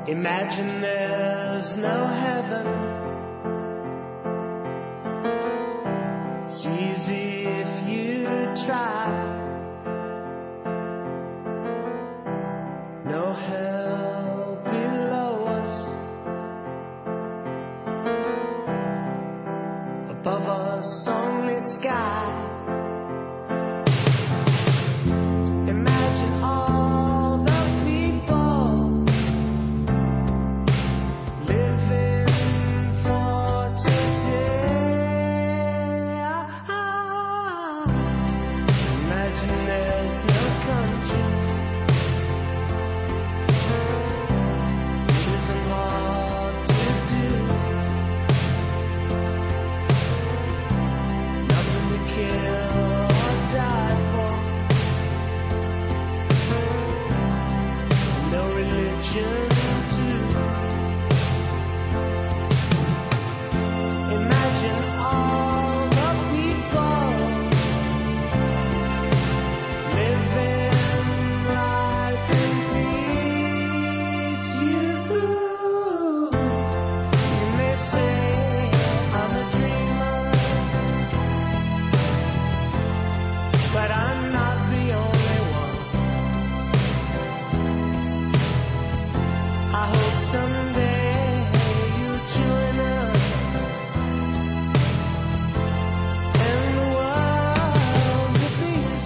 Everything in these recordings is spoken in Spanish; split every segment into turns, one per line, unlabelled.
Imagine there's no heaven. It's easy if you try. No hell below us. Above us only sky. Imagine all the people living for today. Imagine there's no conscience. It isn't hard to do. Nothing to kill or die for. No religion too. Imagine all the people living life in peace. You may say I'm a dreamer, but I'm not the only one. I hope someday you'll join us, and the world will be as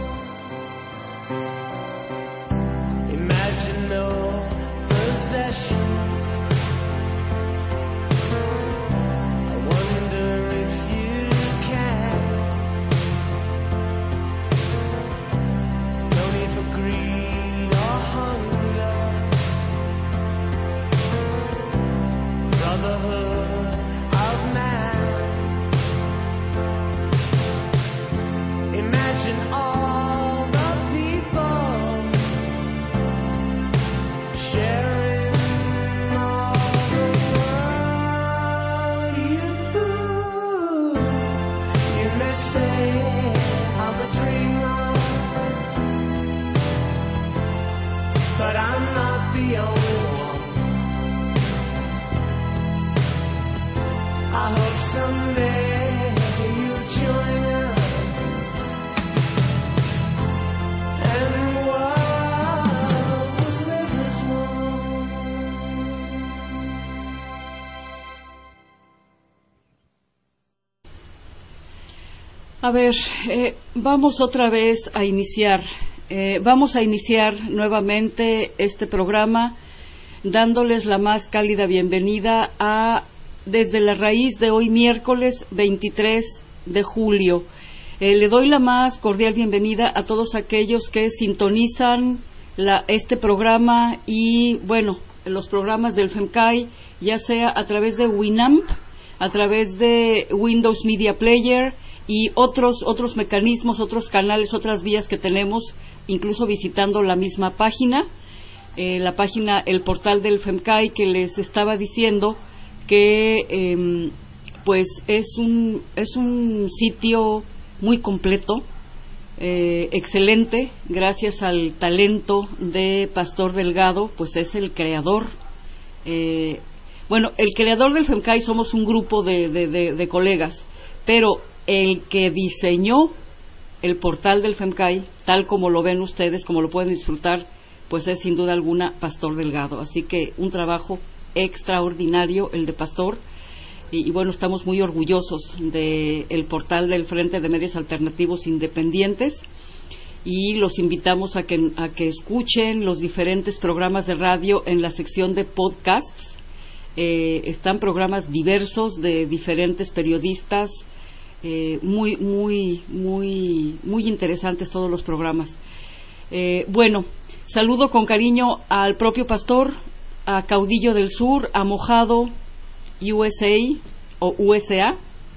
one. Imagine no possessions. I wonder if you can. No need for greed or hunger. Brotherhood of man. Imagine all the people sharing all the world. You may say I'm a dreamer, but I'm not the only one. I hope someday you'll join us, and the world will live as one.
A ver, vamos otra vez a iniciar. Vamos a iniciar nuevamente este programa dándoles la más cálida bienvenida a Desde la Raíz de hoy miércoles 23 de julio. Le doy la más cordial bienvenida a todos aquellos que sintonizan este programa y, bueno, los programas del FEMCAI, ya sea a través de Winamp, a través de Windows Media Player y otros mecanismos, otros canales, otras vías que tenemos, incluso visitando la misma página, el portal del FEMCAI, que les estaba diciendo que pues es un sitio muy completo, excelente, gracias al talento de Pastor Delgado, pues es el creador. Bueno, el creador del FEMCAI somos un grupo de colegas, pero el que diseñó el portal del FEMCAI, tal como lo ven ustedes, como lo pueden disfrutar, pues es sin duda alguna Pastor Delgado. Así que un trabajo extraordinario el de Pastor, y bueno, estamos muy orgullosos del portal del Frente de Medios Alternativos Independientes, y los invitamos a que escuchen los diferentes programas de radio en la sección de podcasts. Están programas diversos de diferentes periodistas, muy interesantes todos los programas. Bueno, saludo con cariño al propio Pastor, a Caudillo del Sur, a Mojado USA o USA.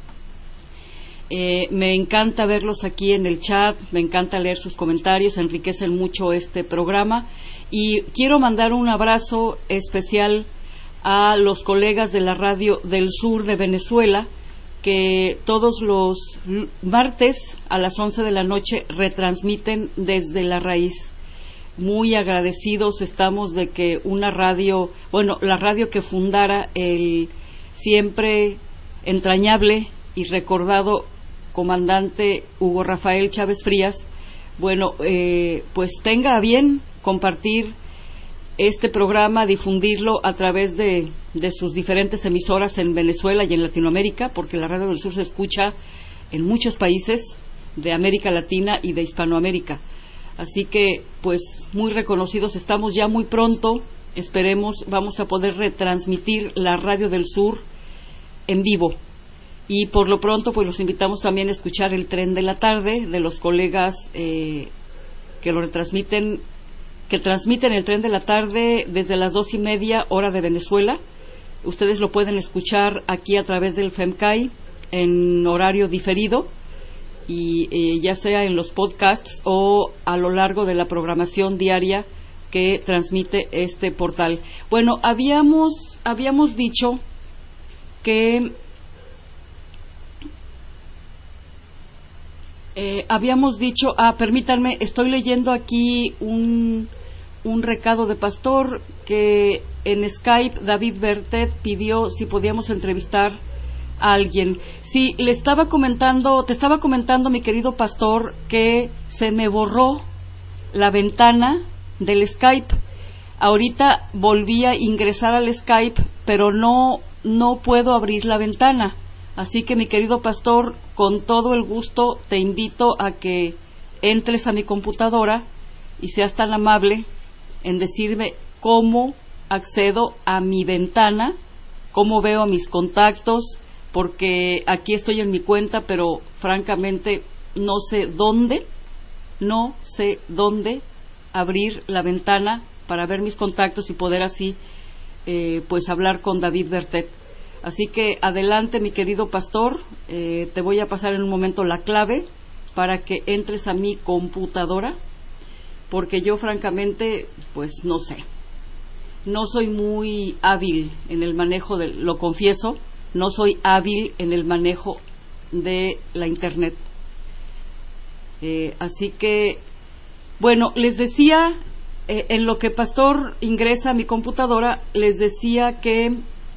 Me encanta verlos aquí en el chat, me encanta leer sus comentarios, enriquecen mucho este programa, y quiero mandar un abrazo especial a los colegas de la radio del sur de Venezuela, que todos los martes a las 11 de la noche retransmiten Desde la Raíz. muy agradecidos estamos de que una radio, bueno, la radio que fundara el siempre entrañable y recordado comandante Hugo Rafael Chávez Frías, bueno, pues tenga a bien compartir este programa, difundirlo a través de sus diferentes emisoras en Venezuela y en Latinoamérica, porque la Radio del Sur se escucha en muchos países de América Latina y de Hispanoamérica. Así que, pues, muy reconocidos estamos. Ya muy pronto, esperemos, vamos a poder retransmitir la Radio del Sur en vivo. Y por lo pronto, pues, los invitamos también a escuchar el Tren de la Tarde de los colegas que lo retransmiten, que transmiten el Tren de la Tarde desde las 2:30 hora de Venezuela. Ustedes lo pueden escuchar aquí a través del FEMCAI en horario diferido, y ya sea en los podcasts o a lo largo de la programación diaria que transmite este portal. Bueno, habíamos dicho que permítanme, estoy leyendo aquí un recado de Pastor, que en Skype David Bertet pidió si podíamos entrevistar a alguien. Sí, te estaba comentando, mi querido Pastor, que se me borró la ventana del Skype. Ahorita volví a ingresar al Skype, pero no puedo abrir la ventana. Así que, mi querido Pastor, con todo el gusto te invito a que entres a mi computadora y seas tan amable en decirme cómo accedo a mi ventana, cómo veo a mis contactos, porque aquí estoy en mi cuenta, pero francamente no sé dónde abrir la ventana para ver mis contactos y poder así pues hablar con David Bertet. Así que adelante, mi querido Pastor, te voy a pasar en un momento la clave para que entres a mi computadora, porque yo francamente pues no sé, no soy muy hábil en el manejo lo confieso, no soy hábil en el manejo de la Internet. Así que, bueno, les decía, en lo que Pastor ingresa a mi computadora, les decía que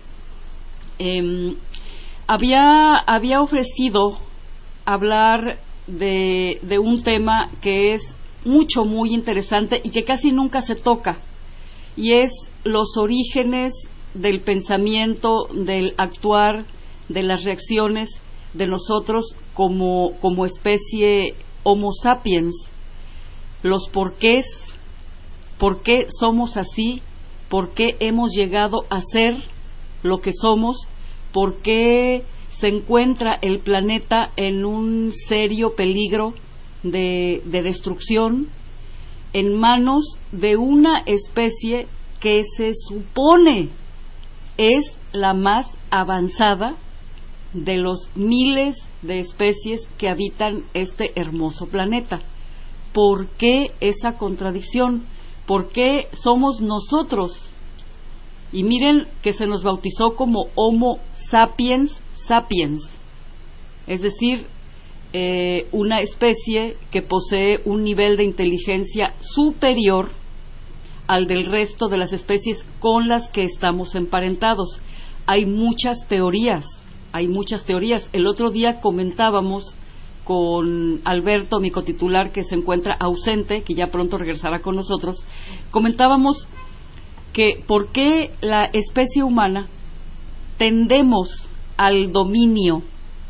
había ofrecido hablar de un tema que es muy interesante y que casi nunca se toca, y es los orígenes del pensamiento, del actuar, de las reacciones de nosotros como especie Homo sapiens, los porqués, por qué somos así, por qué hemos llegado a ser lo que somos, por qué se encuentra el planeta en un serio peligro de destrucción en manos de una especie que se supone es la más avanzada de los miles de especies que habitan este hermoso planeta. ¿Por qué esa contradicción? ¿Por qué somos nosotros? Y miren que se nos bautizó como Homo sapiens sapiens, es decir, una especie que posee un nivel de inteligencia superior al del resto de las especies con las que estamos emparentados. Hay muchas teorías. El otro día comentábamos con Alberto, mi cotitular, que se encuentra ausente, que ya pronto regresará con nosotros, comentábamos que por qué la especie humana tendemos al dominio,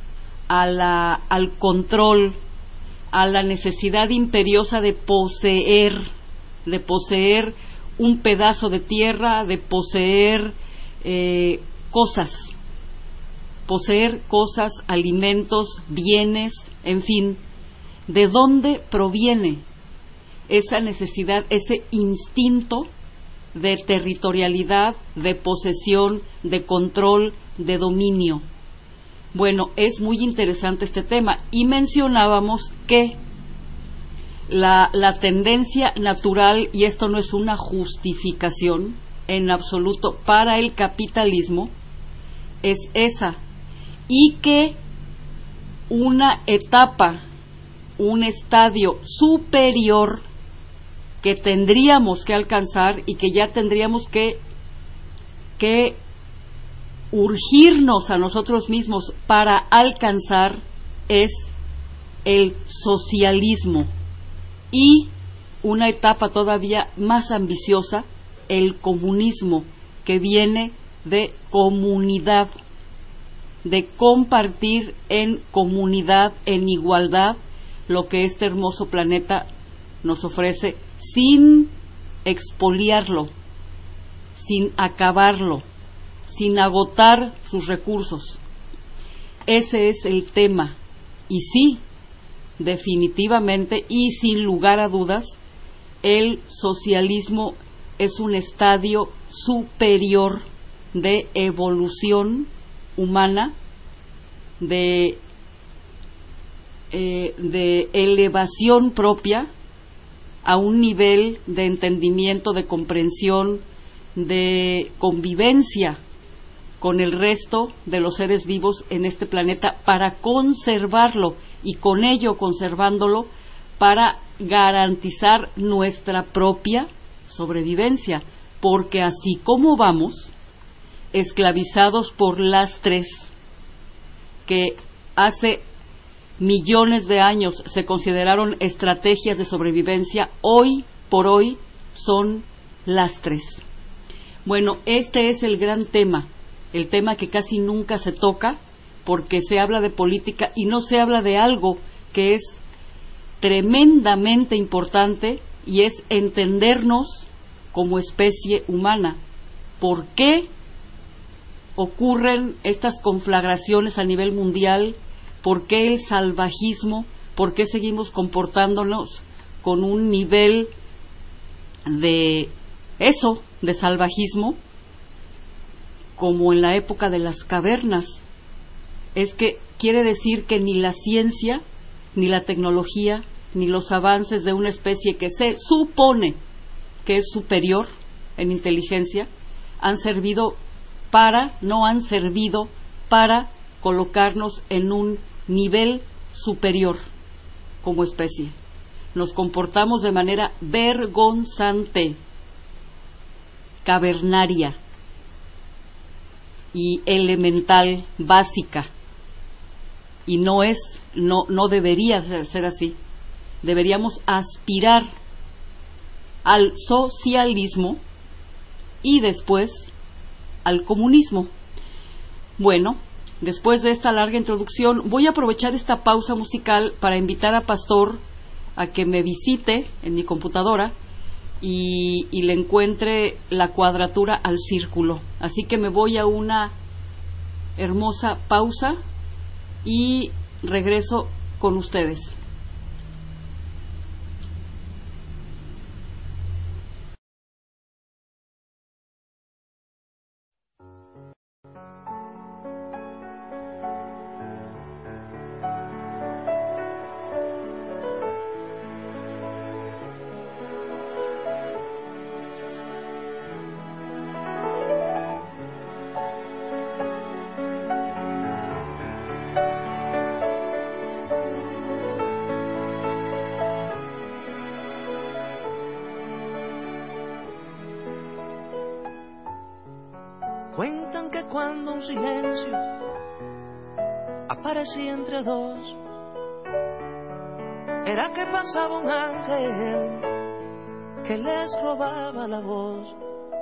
al control, a la necesidad imperiosa de poseer un pedazo de tierra, de poseer cosas, alimentos, bienes, en fin. ¿De dónde proviene esa necesidad, ese instinto de territorialidad, de posesión, de control, de dominio? Bueno, es muy interesante este tema, y mencionábamos que la tendencia natural, y esto no es una justificación en absoluto para el capitalismo, es esa, y que una etapa, un estadio superior que tendríamos que alcanzar y que ya tendríamos que urgirnos a nosotros mismos para alcanzar es el socialismo, y una etapa todavía más ambiciosa, el comunismo, que viene de comunidad, de compartir en comunidad, en igualdad, lo que este hermoso planeta nos ofrece, sin expoliarlo, sin acabarlo, sin agotar sus recursos. Ese es el tema. Y sí, definitivamente y sin lugar a dudas, el socialismo es un estadio superior de evolución humana, de elevación propia a un nivel de entendimiento, de comprensión, de convivencia con el resto de los seres vivos en este planeta, para conservarlo, y con ello, conservándolo, para garantizar nuestra propia sobrevivencia, porque así como vamos, esclavizados por lastres que hace millones de años se consideraron estrategias de sobrevivencia, hoy por hoy son lastres. Bueno, este es el gran tema, el tema que casi nunca se toca, porque se habla de política y no se habla de algo que es tremendamente importante, y es entendernos como especie humana. ¿Por qué ocurren estas conflagraciones a nivel mundial? ¿Por qué el salvajismo? ¿Por qué seguimos comportándonos con un nivel de salvajismo, como en la época de las cavernas? Es que quiere decir que ni la ciencia, ni la tecnología, ni los avances de una especie que se supone que es superior en inteligencia no han servido para colocarnos en un nivel superior como especie. Nos comportamos de manera vergonzante, cavernaria y elemental, básica, y no debería ser así. Deberíamos aspirar al socialismo y después al comunismo. Bueno, después de esta larga introducción, voy a aprovechar esta pausa musical para invitar a Pastor a que me visite en mi computadora y le encuentre la cuadratura al círculo. Así que me voy a una hermosa pausa y regreso con ustedes.
Cuentan que cuando un silencio aparecía entre dos, era que pasaba un ángel que les robaba la voz.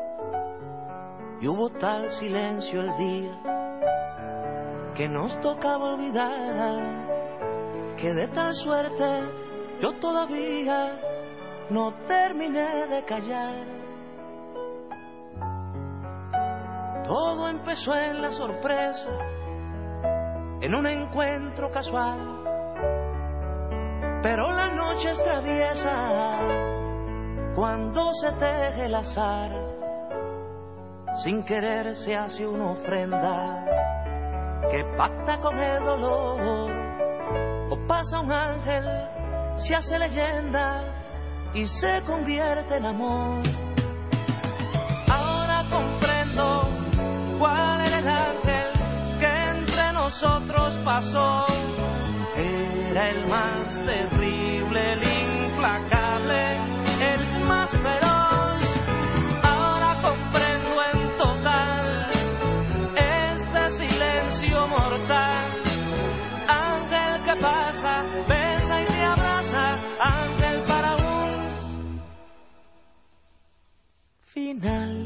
Y hubo tal silencio el día que nos tocaba olvidar, que de tal suerte yo todavía no terminé de callar. Todo empezó en la sorpresa, en un encuentro casual, pero la noche es traviesa cuando se teje el azar. Sin querer se hace una ofrenda que pacta con el dolor, o pasa un ángel, se hace leyenda y se convierte en amor. Ahora comprendo cuál era el ángel que entre nosotros pasó. Era el más terrible, el implacable, el más final.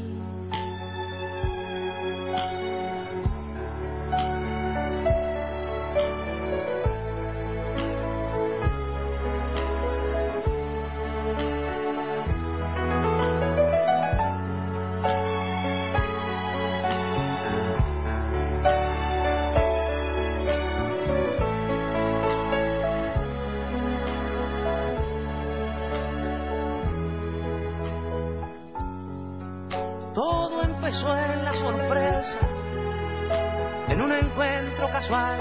Todo empezó en la sorpresa, en un encuentro casual,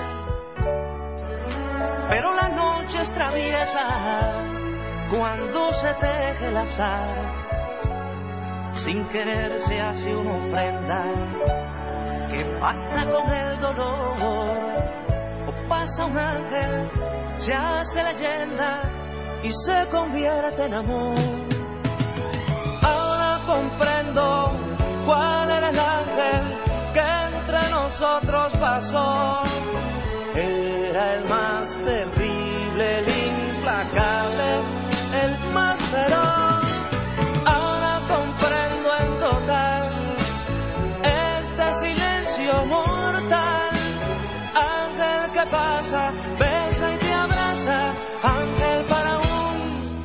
pero la noche es traviesa cuando se teje el azar. Sin querer se hace una ofrenda que pacta con el dolor, o pasa un ángel, se hace leyenda y se convierte en amor. Ahora comprendo cuál era el ángel que entre nosotros pasó. Era el más terrible, el implacable, el más feroz. Ahora comprendo en total este silencio mortal. Ángel que pasa, besa y te abraza, ángel para un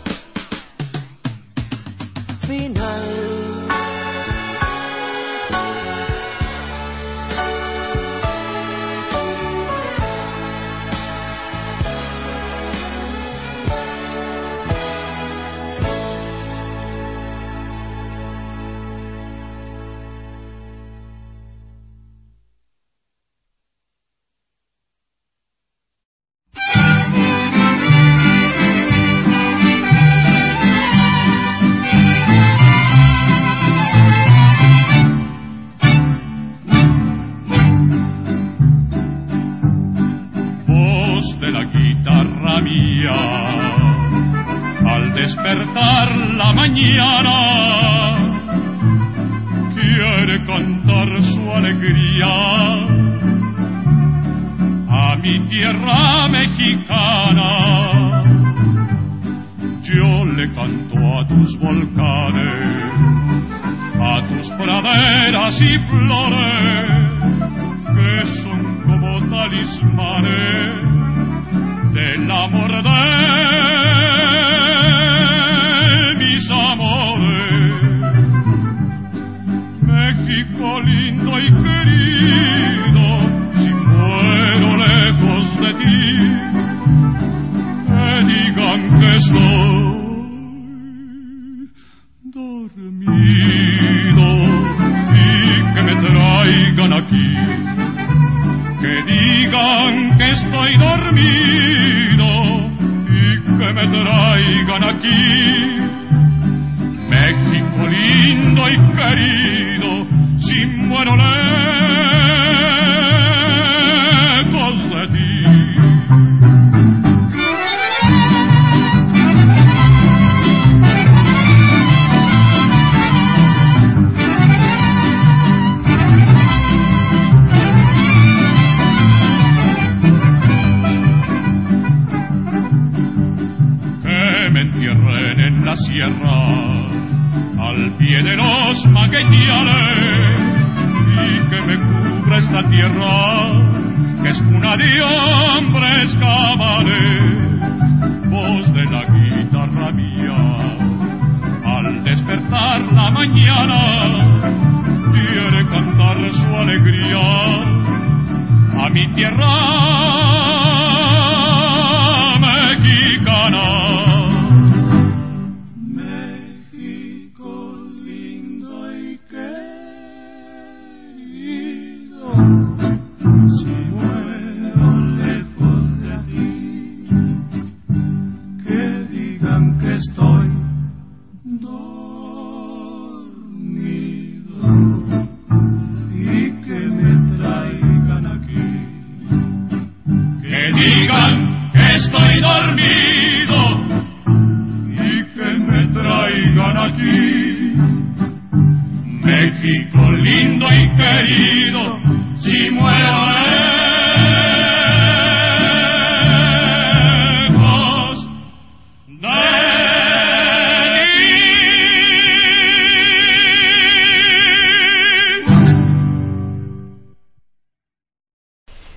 final.
De la guitarra mía, al despertar la mañana, quiere cantar su alegría a mi tierra mexicana. Yo le canto a tus volcanes, a tus praderas y flores, que son como talismanes del amor de mis amores. México lindo y querido, si muero lejos de ti, que digan que estoy dormido y que me traigan aquí. Que digan que estoy dormido y que me traigan aquí. México lindo y querido, si muero lejos de ti. La sierra, al pie de los magueyales, y que me cubra esta tierra, que es cuna de hombres cabales. Voz de la guitarra mía, al despertar la mañana, quiere cantar su alegría a mi tierra mexicana. Si muero lejos de aquí, que digan que estoy dormido y que me traigan aquí. Que digan que estoy dormido y que me traigan aquí. México lindo y querido, si muero lejos de ti.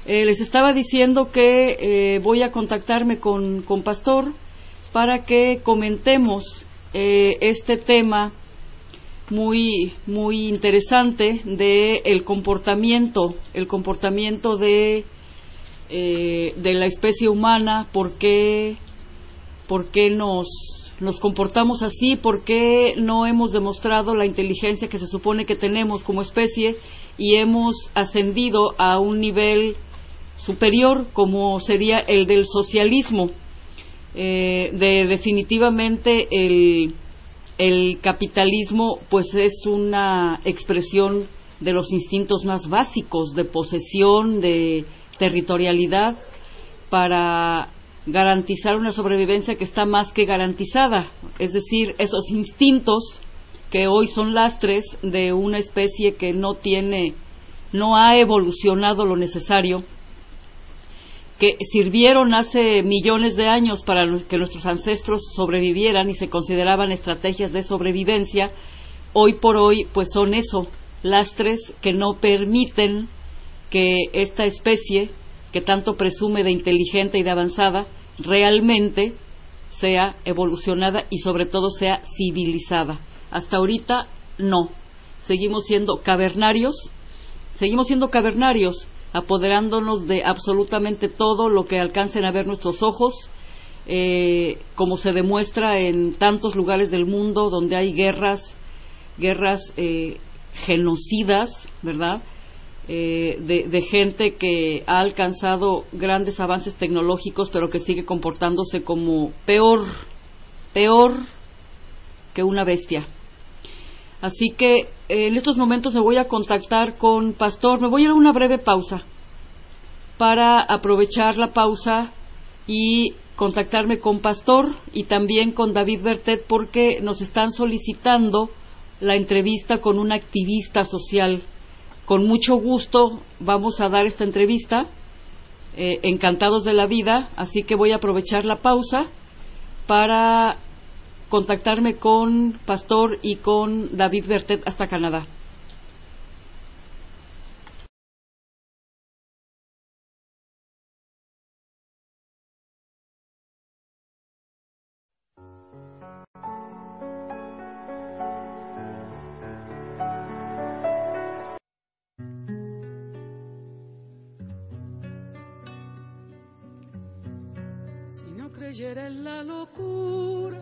Les estaba diciendo que voy a contactarme con Pastor para que comentemos este tema muy interesante de el comportamiento de la especie humana, por qué nos comportamos así, por qué no hemos demostrado la inteligencia que se supone que tenemos como especie y hemos ascendido a un nivel superior como sería el del socialismo. Definitivamente el capitalismo pues es una expresión de los instintos más básicos de posesión, de territorialidad, para garantizar una sobrevivencia que está más que garantizada, es decir, esos instintos que hoy son lastres de una especie que no ha evolucionado lo necesario, que sirvieron hace millones de años para que nuestros ancestros sobrevivieran y se consideraban estrategias de sobrevivencia. Hoy por hoy pues son eso, lastres que no permiten que esta especie que tanto presume de inteligente y de avanzada realmente sea evolucionada y sobre todo sea civilizada. Hasta ahorita no, seguimos siendo cavernarios, apoderándonos de absolutamente todo lo que alcancen a ver nuestros ojos, como se demuestra en tantos lugares del mundo donde hay guerras genocidas, ¿verdad? De gente que ha alcanzado grandes avances tecnológicos, pero que sigue comportándose como peor que una bestia. Así que en estos momentos me voy a contactar con Pastor. Me voy a ir a una breve pausa para aprovechar la pausa y contactarme con Pastor y también con David Bertet, porque nos están solicitando la entrevista con un activista social. Con mucho gusto vamos a dar esta entrevista, encantados de la vida, así que voy a aprovechar la pausa para contactarme con Pastor y con David Bertet hasta Canadá.
Si no creyera en la locura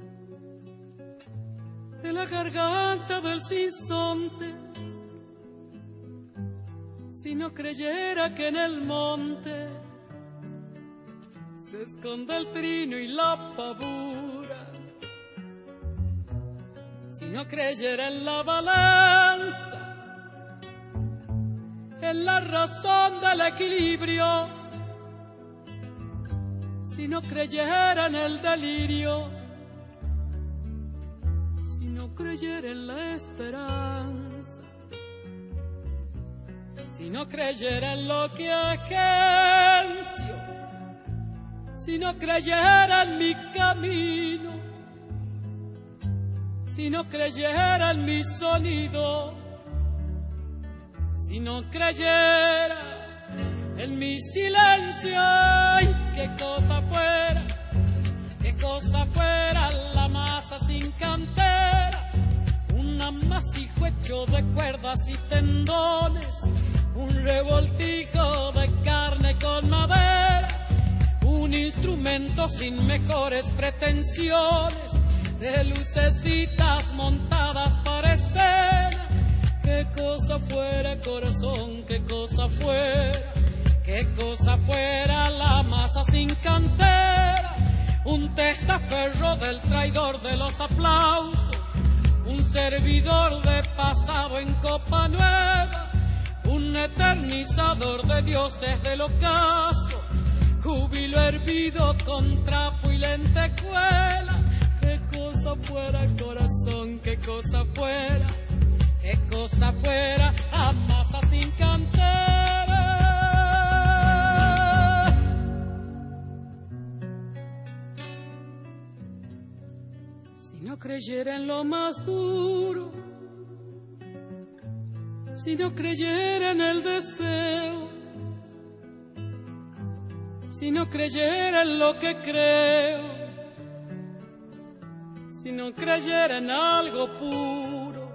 de la garganta del sinsonte, si no creyera que en el monte se esconde el trino y la pavura, si no creyera en la balanza, en la razón del equilibrio, si no creyera en el delirio, si no creyera en la esperanza, si no creyera en lo que agencio, si no creyera en mi camino, si no creyera en mi sonido, si no creyera en mi silencio, ay, qué cosa fuera la masa sin cantera, un amasijo hecho de cuerdas y tendones, un revoltijo de carne con madera, un instrumento sin mejores pretensiones, de lucecitas montadas para escena. Qué cosa fuera, corazón, qué cosa fuera la masa sin cantera, un testaferro del traidor de los aplausos, un servidor de pasado en copa nueva, un eternizador de dioses del ocaso, júbilo hervido con trapo y lentejuela. Qué cosa fuera, corazón, qué cosa fuera la masa sin cantera. Si no creyera en lo más duro, si no creyera en el deseo, si no creyera en lo que creo, si no creyera en algo puro,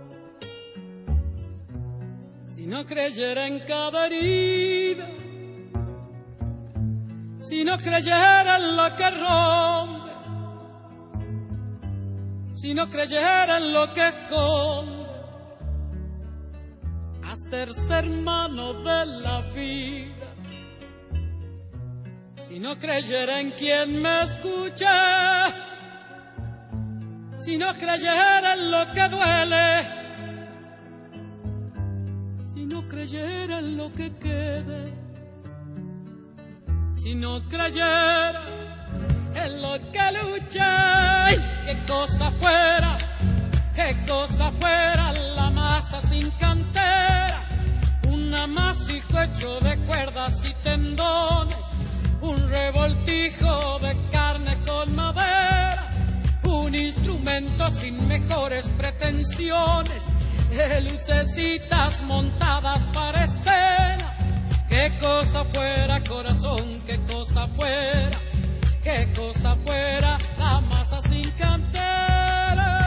si no creyera en cada herida, si no creyera en lo que rompe, si no creyera en lo que esconde, hacerse hermano de la vida, si no creyera en quien me escucha, si no creyera en lo que duele, si no creyera en lo que quede, si no creyera en lo que lucha, ¡ay! Qué cosa fuera la masa sin cantera, un amasijo hecho de cuerdas y tendones, un revoltijo de carne con madera, un instrumento sin mejores pretensiones, de lucecitas montadas para escena. Qué cosa fuera, corazón, qué cosa fuera la masa sin cantera.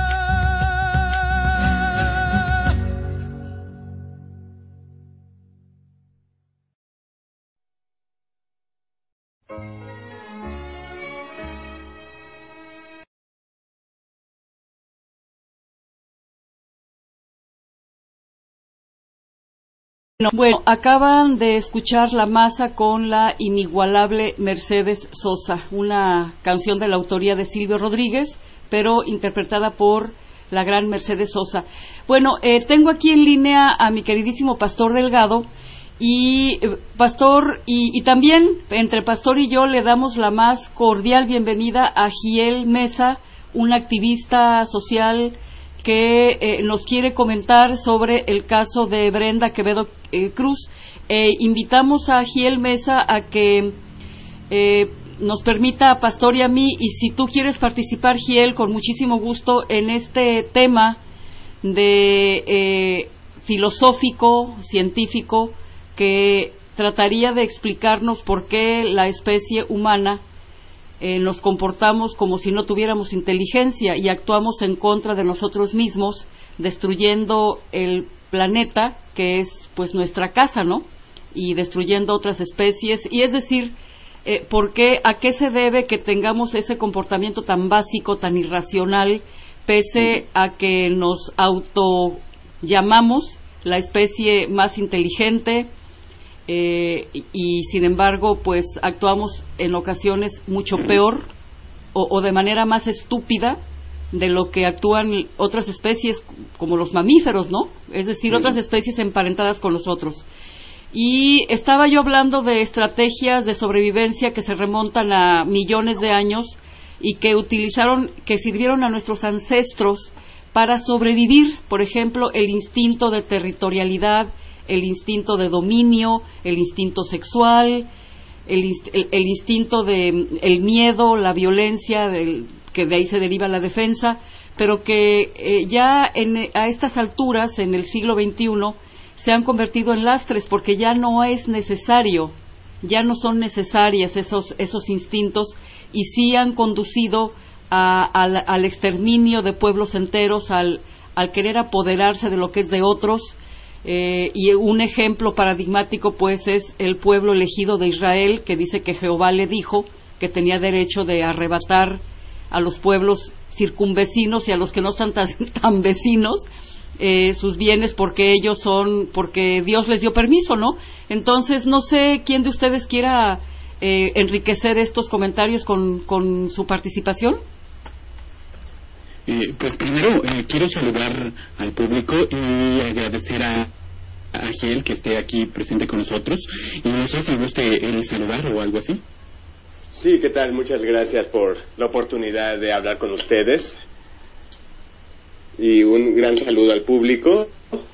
Bueno, acaban de escuchar La Masa con la inigualable Mercedes Sosa, una canción de la autoría de Silvio Rodríguez, pero interpretada por la gran Mercedes Sosa. Bueno, tengo aquí en línea a mi queridísimo Pastor Delgado, y Pastor, y también entre Pastor y yo le damos la más cordial bienvenida a Giel Mesa, una activista social que nos quiere comentar sobre el caso de Brenda Quevedo Cruz. Invitamos a Giel Mesa a que nos permita a Pastor y a mí, y si tú quieres participar, Giel, con muchísimo gusto en este tema de filosófico, científico, que trataría de explicarnos por qué la especie humana nos comportamos como si no tuviéramos inteligencia y actuamos en contra de nosotros mismos, destruyendo el planeta, que es pues nuestra casa, ¿no? Y destruyendo otras especies. Y es decir, ¿a qué se debe que tengamos ese comportamiento tan básico, tan irracional, pese a que nos autollamamos la especie más inteligente? Y sin embargo pues actuamos en ocasiones mucho peor o de manera más estúpida de lo que actúan otras especies como los mamíferos, ¿no? Es decir, otras especies emparentadas con nosotros. Y estaba yo hablando de estrategias de sobrevivencia que se remontan a millones de años y que sirvieron a nuestros ancestros para sobrevivir. Por ejemplo, el instinto de territorialidad, el instinto de dominio, el instinto sexual, el instinto de el miedo, la violencia, que de ahí se deriva la defensa, pero que ya a estas alturas, en el siglo XXI, se han convertido en lastres, porque ya no es necesario, ya no son necesarias esos instintos, y sí han conducido al exterminio de pueblos enteros, al querer apoderarse de lo que es de otros. Y un ejemplo paradigmático pues es el pueblo elegido de Israel, que dice que Jehová le dijo que tenía derecho de arrebatar a los pueblos circunvecinos y a los que no están tan vecinos sus bienes porque Dios les dio permiso, ¿no? Entonces no sé quién de ustedes quiera enriquecer estos comentarios con su participación.
Pues primero quiero saludar al público y agradecer a Giel que esté aquí presente con nosotros, y no sé si guste él saludar o algo así.
Sí, ¿qué tal? Muchas gracias por la oportunidad de hablar con ustedes y un gran saludo al público.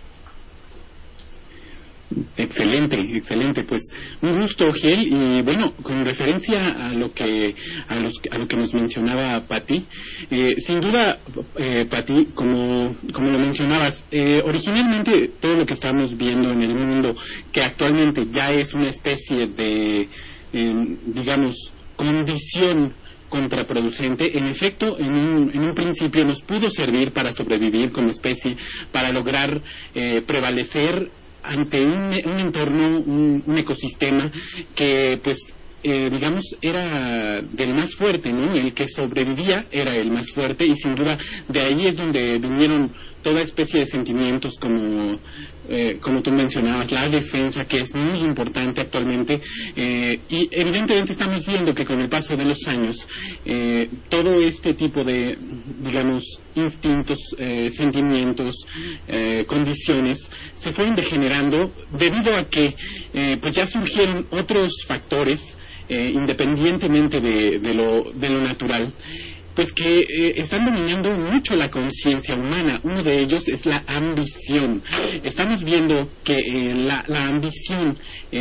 Excelente, pues un gusto, Giel. Y bueno, con referencia a lo que nos mencionaba Pati, sin duda, Pati, como lo mencionabas, originalmente todo lo que estamos viendo en el mundo, que actualmente ya es una especie de digamos, condición contraproducente, en efecto, en un principio nos pudo servir para sobrevivir como especie, para lograr prevalecer ante un entorno, un ecosistema que, pues, digamos, era del más fuerte, ¿no? El que sobrevivía era el más fuerte, y sin duda de ahí es donde vinieron toda especie de sentimientos como tú mencionabas, la defensa, que es muy importante actualmente, y evidentemente estamos viendo que con el paso de los años todo este tipo de, digamos, instintos, sentimientos, condiciones se fueron degenerando debido a que pues ya surgieron otros factores independientemente de lo natural, pues que están dominando mucho la conciencia humana. Uno de ellos es la ambición. Estamos viendo que la ambición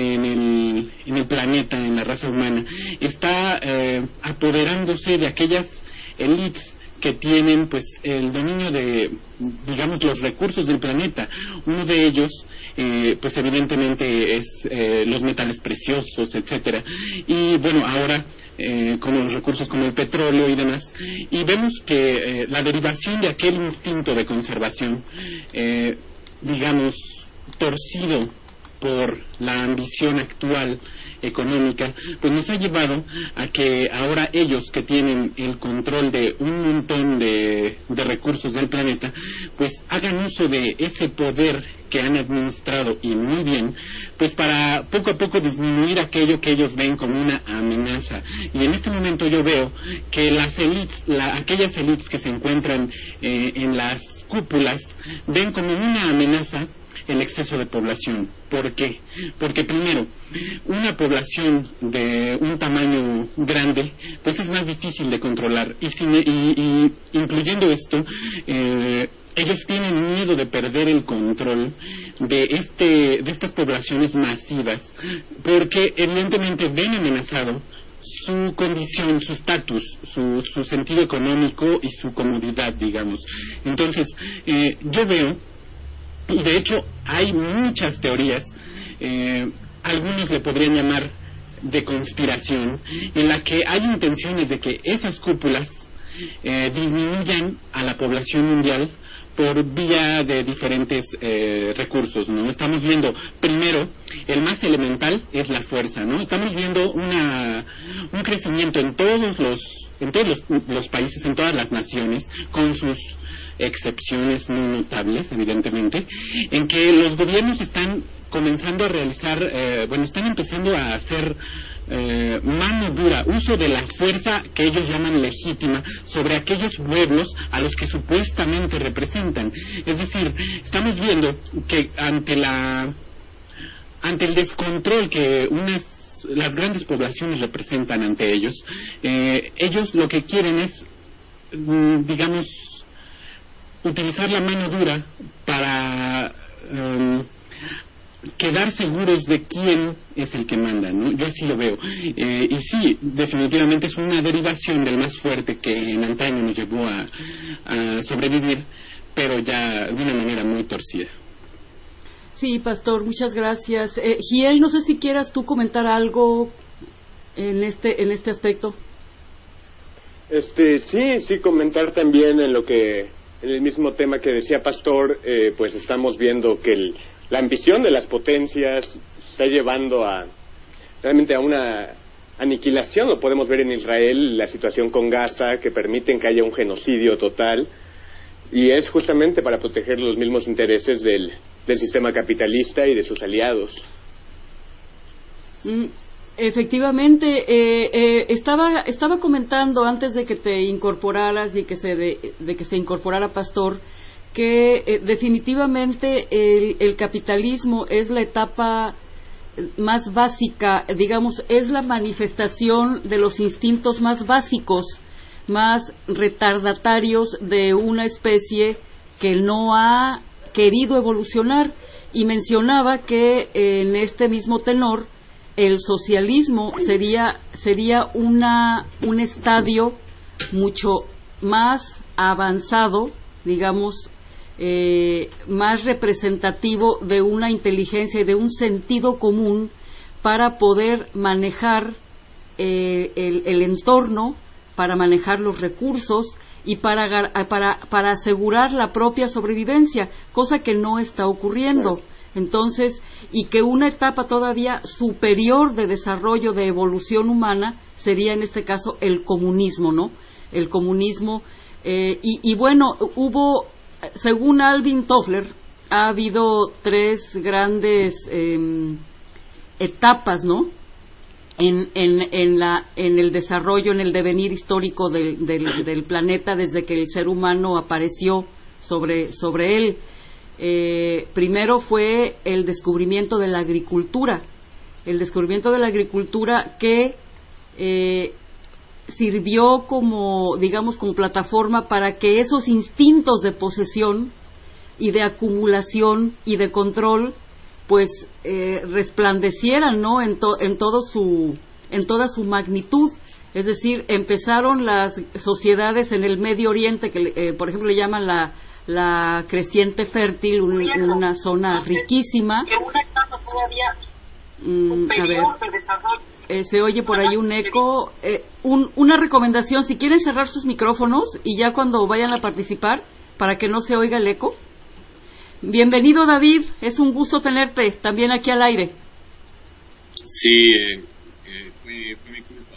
en el planeta, en la raza humana, está apoderándose de aquellas élites que tienen, pues, el dominio de, digamos, los recursos del planeta. Uno de ellos, pues, evidentemente es los metales preciosos, etcétera. Y bueno, ahora como los recursos como el petróleo y demás, y vemos que la derivación de aquel instinto de conservación, digamos, torcido por la ambición actual económica, pues nos ha llevado a que ahora ellos, que tienen el control de un montón de recursos del planeta, pues hagan uso de ese poder que han administrado, y muy bien, pues para poco a poco disminuir aquello que ellos ven como una amenaza. Y en este momento yo veo que las élites, aquellas élites que se encuentran en las cúpulas, ven como una amenaza el exceso de población. ¿Por qué? Porque primero, una población de un tamaño grande, pues es más difícil de controlar, y incluyendo esto, ellos tienen miedo de perder el control de estas poblaciones masivas, porque evidentemente ven amenazado su condición, su estatus, su sentido económico y su comodidad, digamos. Entonces, yo veo, y de hecho hay muchas teorías, algunos le podrían llamar de conspiración, en la que hay intenciones de que esas cúpulas disminuyan a la población mundial por vía de diferentes recursos, ¿no? Estamos viendo, primero, el más elemental es la fuerza, ¿no? Estamos viendo un crecimiento en todos los países, en todas las naciones, con sus excepciones muy notables, evidentemente, en que los gobiernos están comenzando a realizar, están empezando a hacer mano dura, uso de la fuerza que ellos llaman legítima sobre aquellos pueblos a los que supuestamente representan. Es decir, estamos viendo que ante el descontrol que las grandes poblaciones representan ante ellos, ellos lo que quieren es, digamos, utilizar la mano dura para quedar seguros de quién es el que manda, ¿no? Yo así lo veo. Y sí, definitivamente es una derivación del más fuerte que en antaño nos llevó a sobrevivir, pero ya de una manera muy torcida.
Sí, Pastor, muchas gracias. Giel, no sé si quieras tú comentar algo en este aspecto.
Sí, comentar también en el mismo tema que decía Pastor, pues estamos viendo que la ambición de las potencias está llevando realmente a una aniquilación. Lo podemos ver en Israel, la situación con Gaza, que permiten que haya un genocidio total, y es justamente para proteger los mismos intereses del sistema capitalista y de sus aliados.
Efectivamente, estaba comentando antes de que te incorporaras y de que se incorporara Pastor, que definitivamente el capitalismo es la etapa más básica, digamos, es la manifestación de los instintos más básicos, más retardatarios de una especie que no ha querido evolucionar. Y mencionaba que en este mismo tenor el socialismo sería un estadio mucho más avanzado, digamos, más representativo de una inteligencia y de un sentido común para poder manejar el entorno, para manejar los recursos y para asegurar la propia sobrevivencia, cosa que no está ocurriendo. Entonces, y que una etapa todavía superior de desarrollo, de evolución humana, sería en este caso el comunismo, ¿no? El comunismo, y bueno, hubo, según Alvin Toffler, ha habido 3 grandes etapas, ¿no? En el desarrollo, en el devenir histórico del planeta desde que el ser humano apareció sobre él. Primero fue el descubrimiento de la agricultura. El descubrimiento de la agricultura que sirvió como, digamos, como plataforma para que esos instintos de posesión y de acumulación y de control pues resplandecieran, ¿no? en toda su magnitud. Es decir, empezaron las sociedades en el Medio Oriente, que por ejemplo le llaman la creciente fértil, una zona riquísima. A ver, se oye por ahí un eco. Una recomendación, si quieren cerrar sus micrófonos y ya cuando vayan a participar, para que no se oiga el eco. Bienvenido, David, es un gusto tenerte también aquí al aire.
Sí, fue mi culpa.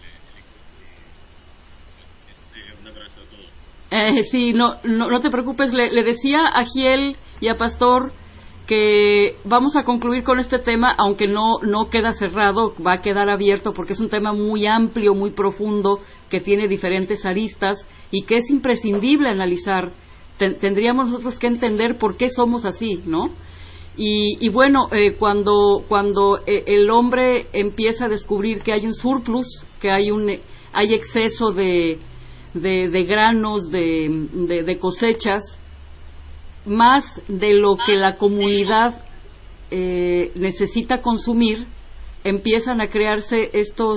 Un abrazo a todos.
Sí, no te preocupes, le decía a Giel y a Pastor que vamos a concluir con este tema, aunque no queda cerrado, va a quedar abierto porque es un tema muy amplio, muy profundo, que tiene diferentes aristas y que es imprescindible analizar. Tendríamos nosotros que entender por qué somos así, ¿no? Y bueno, cuando el hombre empieza a descubrir que hay un surplus, que hay exceso de granos, de cosechas, más de lo que la comunidad necesita consumir, empiezan a crearse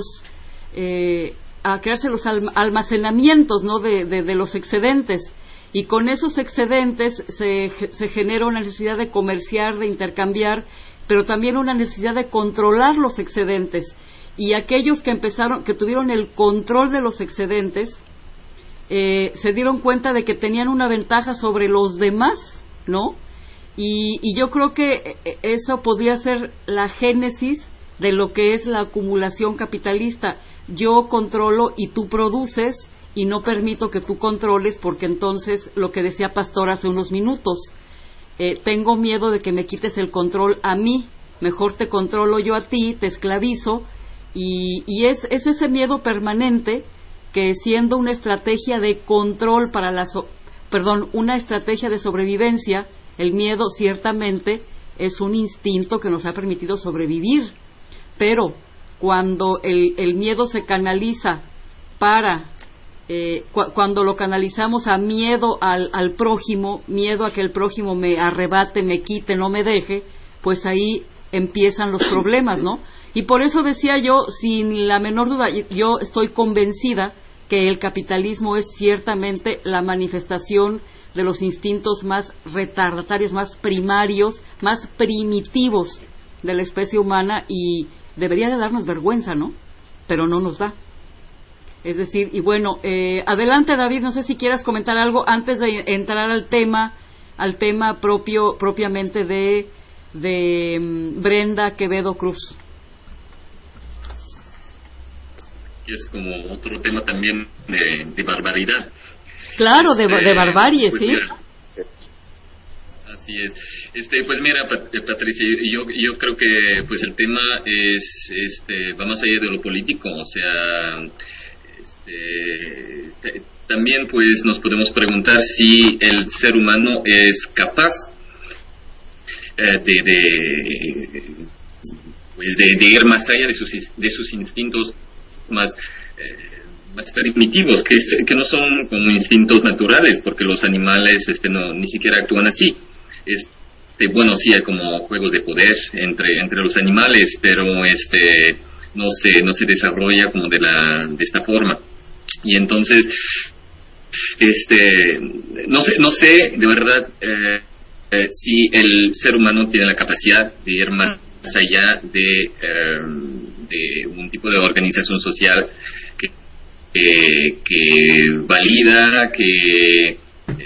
los almacenamientos, ¿no? de los excedentes. Y con esos excedentes se genera una necesidad de comerciar, de intercambiar, pero también una necesidad de controlar los excedentes. Y aquellos que tuvieron el control de los excedentes, se dieron cuenta de que tenían una ventaja sobre los demás, ¿no? Y yo creo que eso podría ser la génesis de lo que es la acumulación capitalista. Yo controlo y tú produces, y no permito que tú controles, porque entonces, lo que decía Pastor hace unos minutos, tengo miedo de que me quites el control a mí, mejor te controlo yo a ti, te esclavizo, y es ese miedo permanente que, siendo una estrategia de control una estrategia de sobrevivencia, el miedo ciertamente es un instinto que nos ha permitido sobrevivir, pero cuando el miedo se canaliza cuando lo canalizamos a miedo al prójimo, miedo a que el prójimo me arrebate, me quite, no me deje, pues ahí empiezan los problemas, ¿no? Y por eso decía yo, sin la menor duda, yo estoy convencida que el capitalismo es ciertamente la manifestación de los instintos más retardatarios, más primarios, más primitivos de la especie humana, y debería de darnos vergüenza, ¿no? Pero no nos da. Es decir, y bueno, adelante, David, no sé si quieras comentar algo antes de entrar al tema propiamente de Brenda Quevedo Cruz.
Es como otro tema también de barbaridad.
Claro, de barbarie,
pues,
sí.
Mira, así es. Pues mira, Patricia, yo creo que pues el tema va más allá de lo político, o sea, también pues nos podemos preguntar si el ser humano es capaz de ir más allá de sus instintos más primitivos, que no son como instintos naturales, porque los animales ni siquiera actúan así. Bueno, sí hay como juegos de poder entre los animales, pero no se desarrolla como de esta forma. Y entonces no sé de verdad si el ser humano tiene la capacidad de ir más allá de un tipo de organización social que valida, que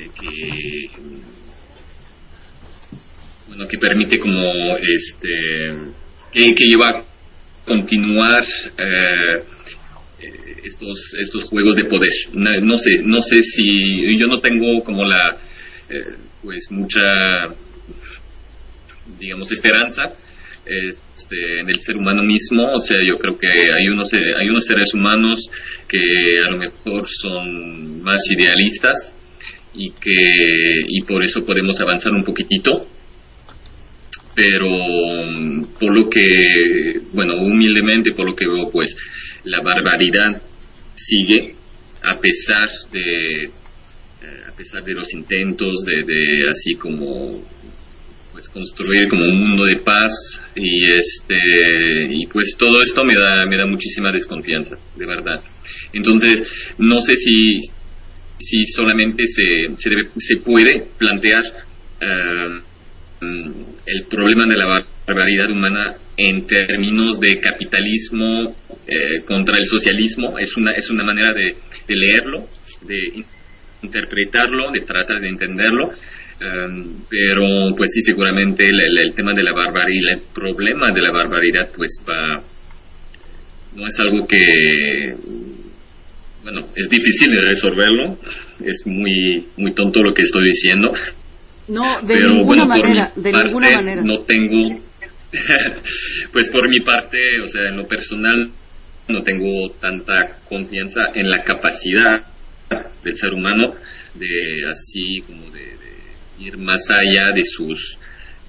permite como que lleva a continuar estos juegos de poder. No sé si yo no tengo como pues mucha, digamos, esperanza en el ser humano mismo. O sea, yo creo que hay unos seres humanos que a lo mejor son más idealistas y por eso podemos avanzar un poquitito, pero por lo que, humildemente por lo que veo, pues la barbaridad sigue a pesar de los intentos de así como pues construir como un mundo de paz, y pues todo esto me da muchísima desconfianza, de verdad. Entonces no sé si solamente se puede plantear el problema de la barbaridad humana en términos de capitalismo contra el socialismo. Es una manera de leerlo, de interpretarlo, de tratar de entenderlo, pero pues sí, seguramente el tema de la barbaridad, el problema de la barbaridad, pues no es algo que, es difícil de resolverlo. Es muy muy tonto lo que estoy diciendo.
No, ninguna manera.
No tengo, pues por mi parte, o sea, en lo personal, no tengo tanta confianza en la capacidad del ser humano de así como de ir más allá de sus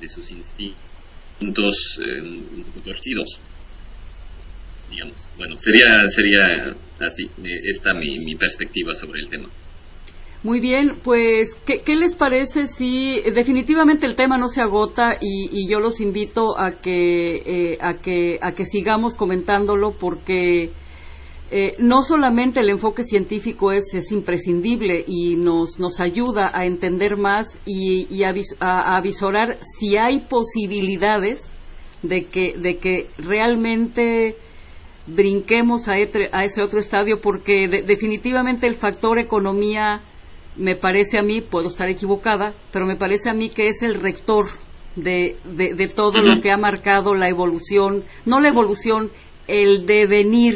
instintos un poco torcidos, digamos. Bueno, sería así, esta mi perspectiva sobre el tema.
Muy bien, pues, ¿qué les parece si definitivamente el tema no se agota y yo los invito a que sigamos comentándolo, porque no solamente el enfoque científico es imprescindible y nos ayuda a entender más y a avisorar si hay posibilidades de que realmente brinquemos a ese otro estadio, porque definitivamente el factor economía, me parece a mí, puedo estar equivocada, pero me parece a mí que es el rector de todo lo que ha marcado la evolución, no la evolución, el devenir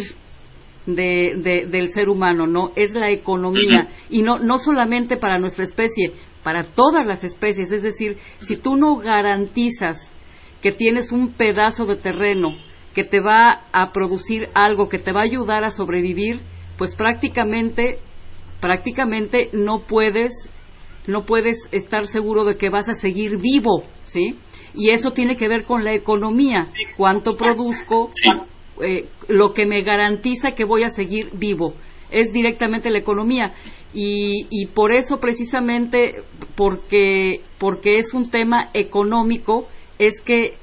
del ser humano, ¿no? Es la economía, y no solamente para nuestra especie, para todas las especies. Es decir, si tú no garantizas que tienes un pedazo de terreno que te va a producir algo, que te va a ayudar a sobrevivir, pues prácticamente no puedes estar seguro de que vas a seguir vivo, ¿sí? Y eso tiene que ver con la economía. ¿Cuánto produzco? Lo que me garantiza que voy a seguir vivo es directamente la economía, y por eso, precisamente porque es un tema económico, es que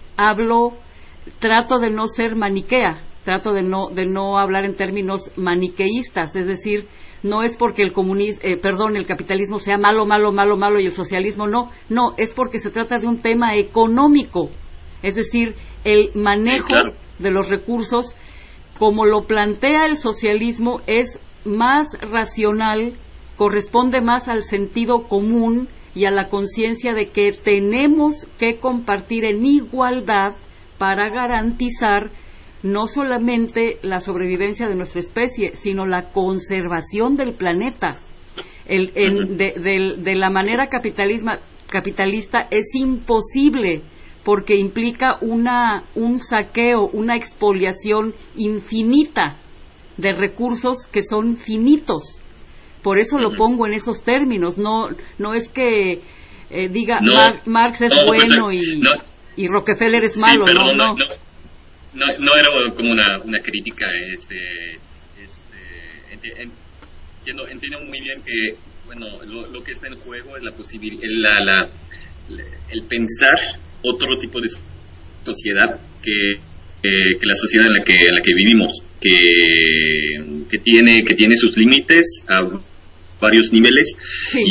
trato de no ser maniquea, trato de no hablar en términos maniqueístas. Es decir, no es porque el capitalismo sea malo y el socialismo no, es porque se trata de un tema económico. Es decir, el manejo de los recursos, como lo plantea el socialismo, es más racional, corresponde más al sentido común y a la conciencia de que tenemos que compartir en igualdad para garantizar no solamente la sobrevivencia de nuestra especie, sino la conservación del planeta. De la manera capitalista es imposible, porque implica un saqueo, una expoliación infinita de recursos que son finitos. Por eso lo pongo en esos términos. No es que diga Marx es bueno y Rockefeller es malo.
Perdón, no era como una crítica. Entiendo muy bien que lo que está en juego es la posibilidad, el pensar otro tipo de sociedad que la sociedad en la que vivimos, que tiene sus límites a varios niveles.
Sí.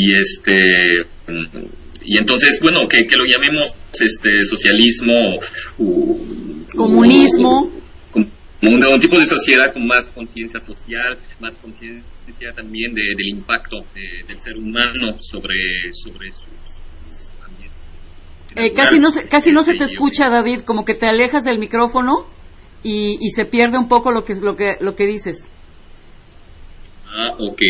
Y entonces, que lo llamemos socialismo
comunismo,
como un tipo de sociedad con más conciencia social, más conciencia también del impacto del ser humano sobre su ambiente.
Casi no se te escucha, David, como que te alejas del micrófono y se pierde un poco lo que dices.
Ok,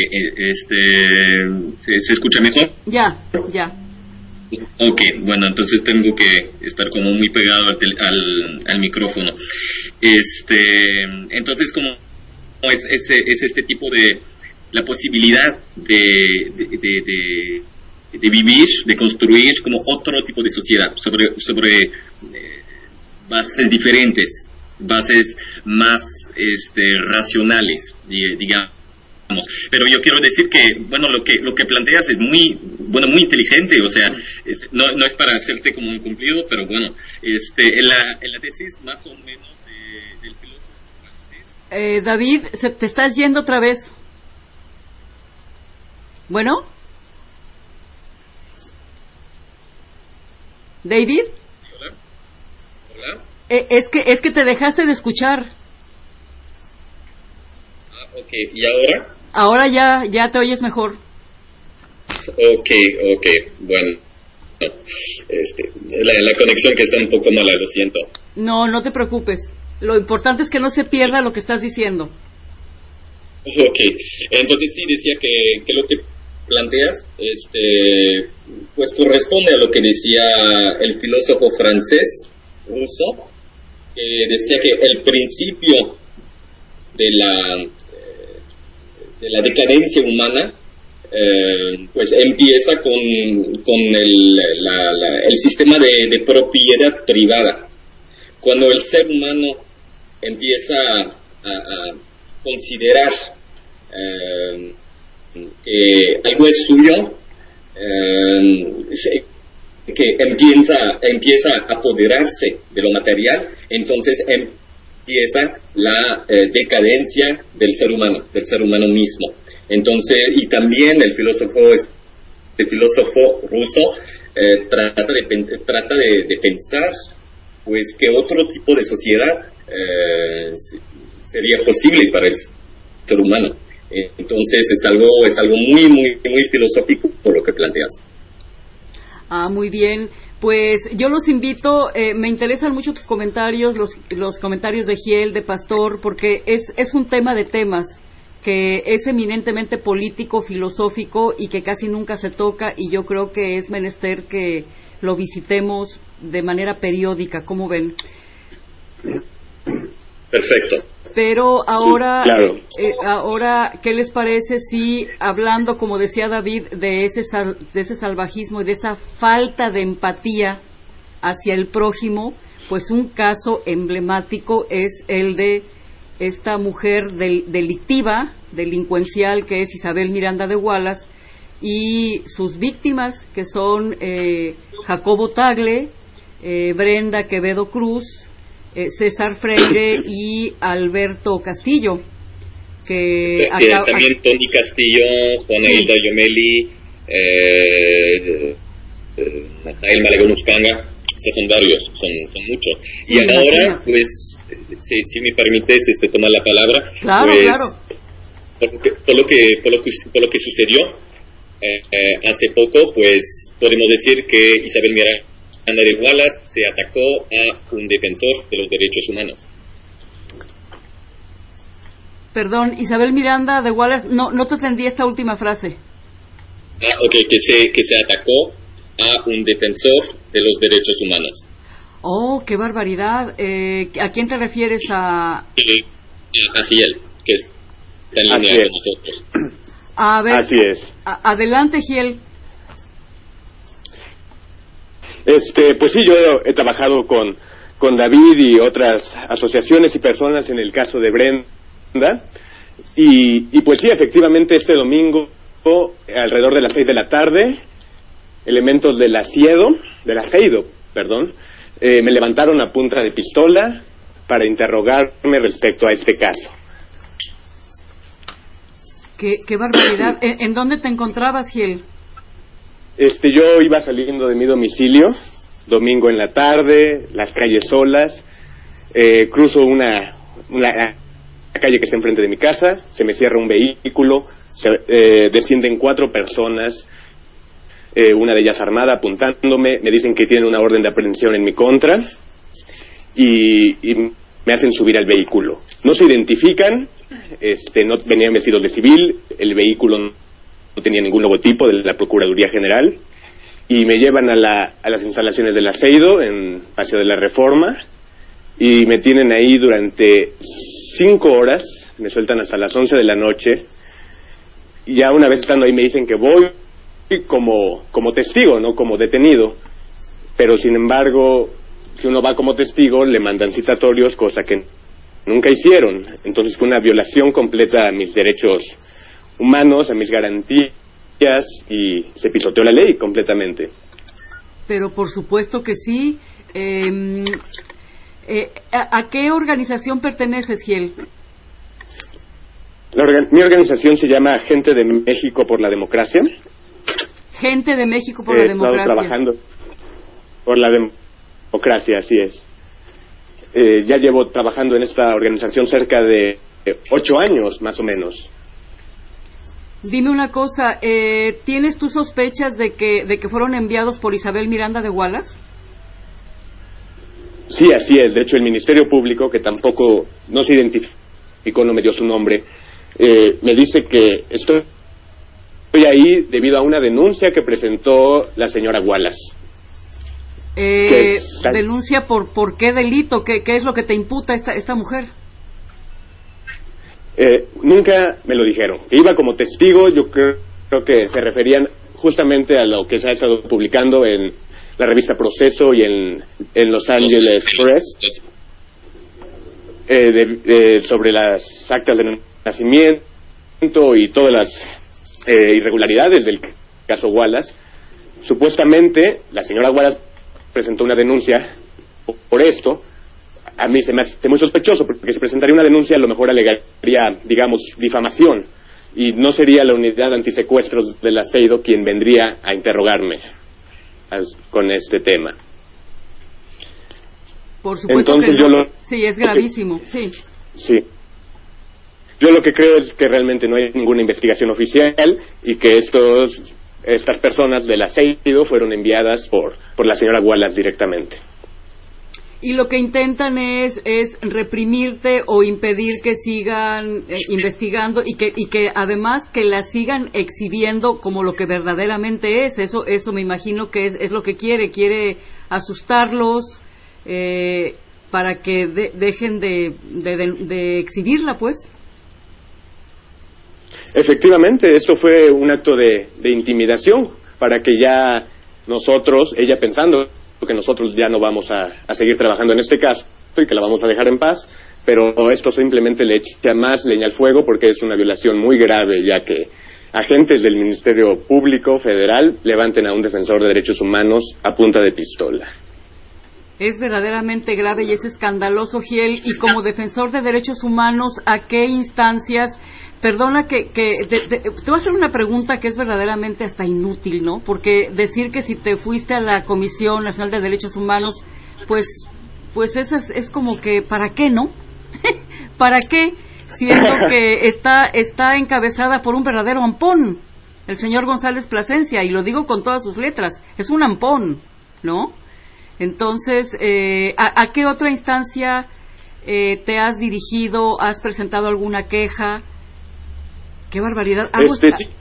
¿se escucha mejor?
Ya.
Ok, bueno, entonces tengo que estar como muy pegado al micrófono. Entonces, como es este tipo de la posibilidad de vivir, de construir como otro tipo de sociedad sobre bases diferentes, bases más racionales, digamos. Pero yo quiero decir que, bueno, lo que planteas es muy inteligente, o sea, no es para hacerte como un cumplido, pero bueno, en la tesis más o menos del filósofo francés.
David, te estás yendo otra vez. Bueno, David.
Hola.
Es que te dejaste de escuchar.
Ok, ¿y ahora?
Ahora ya te oyes mejor.
Ok, bueno. La conexión que está un poco mala, lo siento.
No te preocupes. Lo importante es que no se pierda lo que estás diciendo.
Ok, entonces sí decía que lo que planteas, pues corresponde a lo que decía el filósofo francés, Rousseau, que decía que el principio de la decadencia humana pues empieza con el sistema de propiedad privada. Cuando el ser humano empieza a considerar que algo es suyo, que empieza a apoderarse de lo material, entonces empieza la decadencia del ser humano mismo. Entonces, y también el filósofo ruso trata de pensar, pues, que otro tipo de sociedad sería posible para el ser humano. Entonces es algo muy filosófico por lo que planteas.
Muy bien. Pues yo los invito, me interesan mucho tus comentarios, los comentarios de Giel, de Pastor, porque es un tema de temas que es eminentemente político, filosófico y que casi nunca se toca, y yo creo que es menester que lo visitemos de manera periódica. ¿Cómo ven?
Perfecto.
Pero ahora,
sí, claro.
Ahora, ¿qué les parece si, hablando, como decía David, de ese salvajismo y de esa falta de empatía hacia el prójimo, pues un caso emblemático es el de esta mujer delincuencial, que es Isabel Miranda de Wallace, y sus víctimas, que son Jacobo Tagle, Brenda Quevedo Cruz, César Freire y Alberto Castillo, que
también Tony Castillo, Juana Hilda Yomeli, Najael Malagón Uscanga, son varios, son muchos. Sí, y ahora, pues, si me permites tomar la palabra,
claro,
pues,
claro.
Por lo que sucedió hace poco, pues podemos decir que Isabel Miranda de Wallace se atacó a un defensor de los derechos humanos.
Perdón, Isabel Miranda de Wallace, no te entendí esta última frase.
Que se atacó a un defensor de los derechos humanos.
Oh, qué barbaridad. ¿A quién te refieres? A
Giel, que está en línea con nosotros.
A ver,
así es.
Adelante, Giel.
Pues sí, yo he trabajado con David y otras asociaciones y personas en el caso de Brenda, y pues sí, efectivamente, este domingo, alrededor de las 6 de la tarde, elementos del Aceido, me levantaron a punta de pistola para interrogarme respecto a este caso.
Qué barbaridad. ¿En dónde te encontrabas, Giel?
Yo iba saliendo de mi domicilio, domingo en la tarde, las calles solas, Cruzo una calle que está enfrente de mi casa, se me cierra un vehículo, descienden 4 personas, una de ellas armada, apuntándome, me dicen que tienen una orden de aprehensión en mi contra y me hacen subir al vehículo. No se identifican, no venían vestidos de civil, el vehículo no tenía ningún logotipo de la Procuraduría General, y me llevan a las instalaciones del Aceido, en Paseo de la Reforma, y me tienen ahí durante 5 horas, me sueltan hasta las 11 de la noche, y ya una vez estando ahí me dicen que voy como testigo, no como detenido, pero sin embargo, si uno va como testigo, le mandan citatorios, cosa que nunca hicieron. Entonces fue una violación completa a mis derechos humanos, a mis garantías, y se pisoteó la ley completamente.
Pero por supuesto que sí. ¿A qué organización perteneces, Giel?
Mi organización se llama Gente de México por la Democracia.
Gente de México por la Democracia.
He estado trabajando por la democracia, así es. Ya llevo trabajando en esta organización cerca de 8 años, más o menos.
Dime una cosa, ¿tienes tú sospechas de que fueron enviados por Isabel Miranda de Wallace?
Sí, así es. De hecho, el Ministerio Público, que tampoco no se identificó, no me dio su nombre, me dice que estoy ahí debido a una denuncia que presentó la señora Wallace.
¿Denuncia por qué delito? ¿Qué es lo que te imputa esta mujer?
Nunca me lo dijeron. Iba como testigo, yo creo que se referían justamente a lo que se ha estado publicando en la revista Proceso y en Los Angeles Press, sobre las actas de nacimiento y todas las irregularidades del caso Wallace. Supuestamente, la señora Wallace presentó una denuncia por esto. A mí se me hace muy sospechoso, porque si presentaría una denuncia a lo mejor alegaría, digamos, difamación, y no sería la unidad antisecuestros del Aceido quien vendría a interrogarme con este tema.
Por supuesto. Entonces, que no. Sí, es gravísimo, sí.
Sí. Yo lo que creo es que realmente no hay ninguna investigación oficial y que estas personas del Aceido fueron enviadas por la señora Wallace directamente.
Y lo que intentan es reprimirte o impedir que sigan investigando y que además que la sigan exhibiendo como lo que verdaderamente es. Eso me imagino que es lo que quiere asustarlos para que dejen de exhibirla, pues.
Efectivamente, esto fue un acto de intimidación para que ya nosotros, ella pensando que nosotros ya no vamos a seguir trabajando en este caso y que la vamos a dejar en paz, pero esto simplemente le echa más leña al fuego porque es una violación muy grave, ya que agentes del Ministerio Público Federal levanten a un defensor de derechos humanos a punta de pistola.
Es verdaderamente grave y es escandaloso, Giel, y como defensor de derechos humanos, ¿a qué instancias? Perdona te voy a hacer una pregunta que es verdaderamente hasta inútil, ¿no? Porque decir que si te fuiste a la Comisión Nacional de Derechos Humanos, pues eso es como que, ¿para qué, no? ¿Para qué? Siendo que está encabezada por un verdadero ampón, el señor González Plasencia, y lo digo con todas sus letras, es un ampón, ¿no? Entonces, ¿a qué otra instancia te has dirigido? ¿Has presentado alguna queja? ¡Qué barbaridad! Hago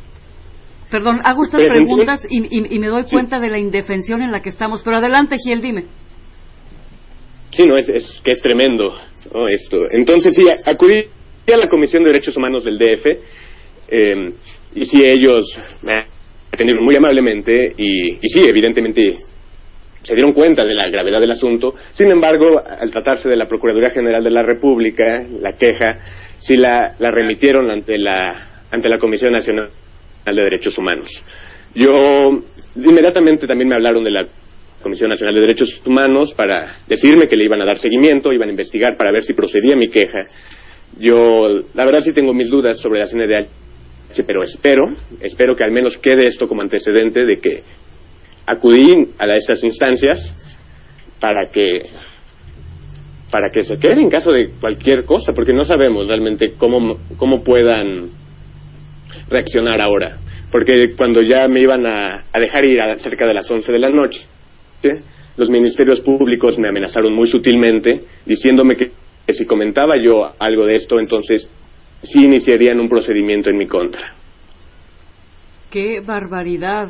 estas preguntas y me doy cuenta de la indefensión en la que estamos. Pero adelante, Giel, dime.
Sí, no, es que es tremendo, ¿no? Esto. Entonces, sí, acudí a la Comisión de Derechos Humanos del DF, y sí, ellos me atendieron muy amablemente, y sí, evidentemente se dieron cuenta de la gravedad del asunto. Sin embargo, al tratarse de la Procuraduría General de la República, la queja sí la remitieron ante la Comisión Nacional de Derechos Humanos. Yo inmediatamente también me hablaron de la Comisión Nacional de Derechos Humanos para decirme que le iban a dar seguimiento, iban a investigar para ver si procedía mi queja. Yo, la verdad, sí tengo mis dudas sobre la CNDH, pero espero que al menos quede esto como antecedente de que acudí a estas instancias para que para que se queden en caso de cualquier cosa, porque no sabemos realmente cómo puedan reaccionar ahora. Porque cuando ya me iban a dejar ir a cerca de las 11 de la noche, los ministerios públicos me amenazaron muy sutilmente, diciéndome que si comentaba yo algo de esto, entonces sí iniciarían un procedimiento en mi contra.
¡Qué barbaridad!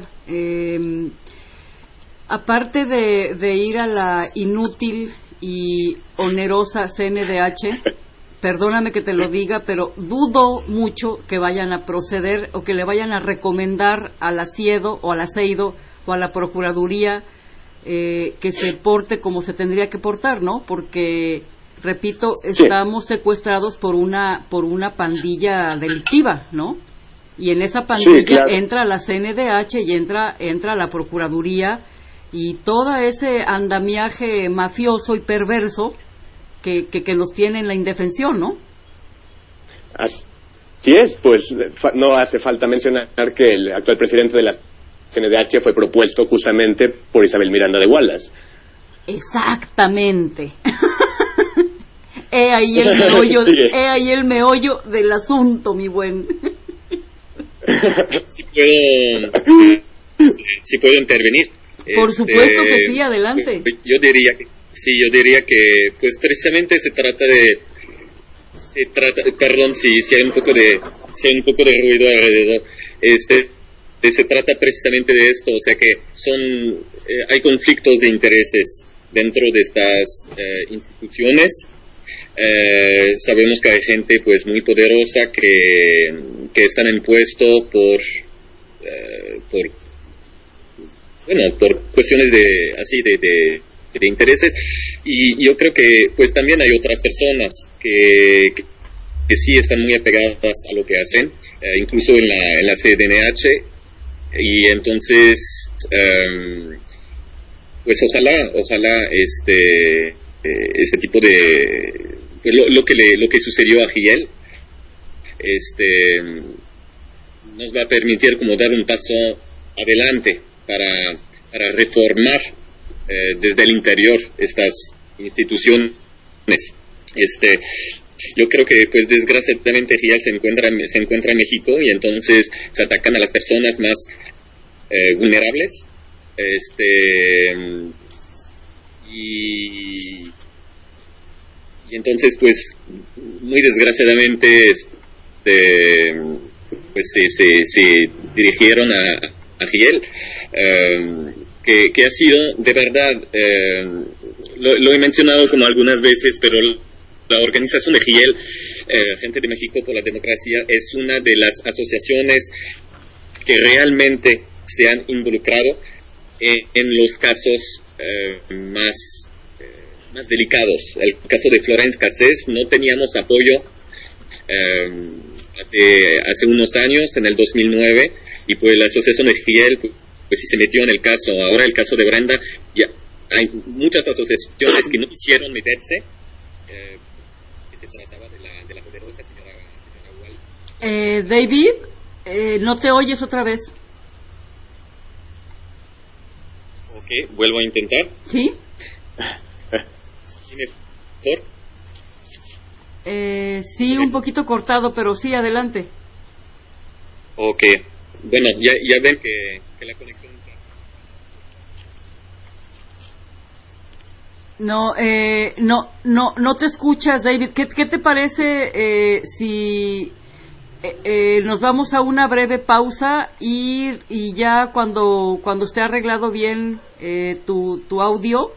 Aparte de ir a la inútil y onerosa CNDH, perdóname que te lo diga, pero dudo mucho que vayan a proceder o que le vayan a recomendar al ASIEDO o al ASEIDO o a la Procuraduría que se porte como se tendría que portar, ¿no? Porque, repito, estamos secuestrados por una pandilla delictiva, ¿no? Y en esa pandilla entra la CNDH y entra la Procuraduría y todo ese andamiaje mafioso y perverso que nos tiene en la indefensión, ¿no?
Así es, pues no hace falta mencionar que el actual presidente de la CNDH fue propuesto justamente por Isabel Miranda de Wallace.
Exactamente. He ahí el meollo del asunto, mi buen.
Si puedo intervenir.
Por supuesto que sí, adelante.
Yo diría que pues precisamente se trata, perdón si hay un poco de ruido alrededor, se trata precisamente de esto, o sea que hay conflictos de intereses dentro de estas instituciones. Sabemos que hay gente pues muy poderosa que están en puesto por cuestiones de intereses, y yo creo que pues también hay otras personas que sí están muy apegadas a lo que hacen, incluso en la CNDH, y entonces pues ojalá este tipo de pues lo que sucedió a Giel nos va a permitir como dar un paso adelante para reformar desde el interior estas instituciones. Yo creo que pues desgraciadamente Giel se encuentra en México, y entonces se atacan a las personas más vulnerables, y entonces pues muy desgraciadamente pues se dirigieron a Giel, que ha sido de verdad, lo he mencionado como algunas veces, pero la organización de Giel, Gente de México por la Democracia, es una de las asociaciones que realmente se han involucrado en los casos más delicados. El caso de Florence Cassés, no teníamos apoyo hace unos años, en el 2009, y pues la asociación de Giel pues sí se metió en el caso. Ahora el caso de Brenda, ya hay muchas asociaciones que no quisieron meterse, que se trataba de la poderosa señora Wall.
David, no te oyes otra vez.
Ok, vuelvo a intentar.
¿Sí?
¿Sí mejor?
Sí, un poquito cortado, pero sí, adelante.
Ok, bueno, ya ven que la conexión...
No te escuchas, David. ¿Qué te parece si nos vamos a una breve pausa y ya cuando esté arreglado bien tu audio,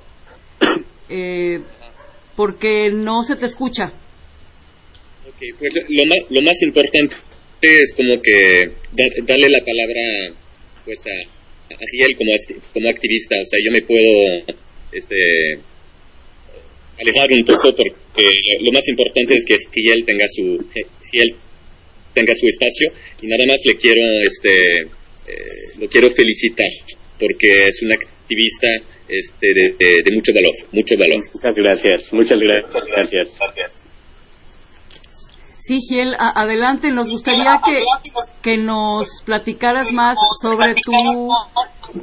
porque no se te escucha?
Ok, pues lo más importante es como que darle la palabra pues a Giel como activista. O sea, yo me puedo alejar un poco, porque lo más importante es que Giel tenga su espacio, y nada más lo quiero felicitar porque es una activista de mucho valor.
Muchas gracias.
Sí, Giel, adelante. Nos gustaría que nos platicaras más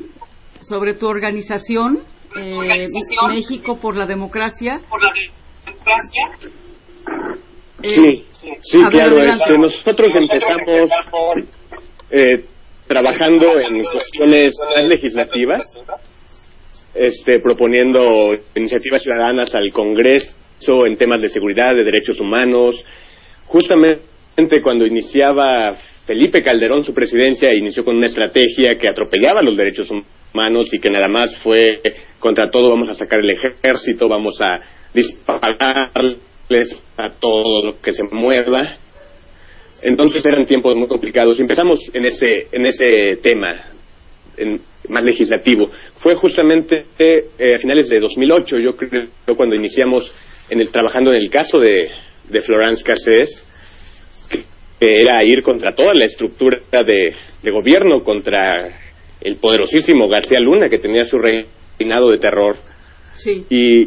sobre tu organización, México por la Democracia,
Sí, claro. Nosotros empezamos trabajando en cuestiones más legislativas, proponiendo iniciativas ciudadanas al Congreso en temas de seguridad, de derechos humanos. Justamente cuando iniciaba Felipe Calderón su presidencia, inició con una estrategia que atropellaba los derechos humanos y que nada más fue contra todo: vamos a sacar el ejército, vamos a dispararles a todo lo que se mueva. Entonces eran tiempos muy complicados. Empezamos en ese tema más legislativo. Fue justamente a finales de 2008, yo creo, cuando iniciamos trabajando en el caso de Florence Cassés, que era ir contra toda la estructura de gobierno, contra el poderosísimo García Luna, que tenía su reinado de terror.
Sí.
Y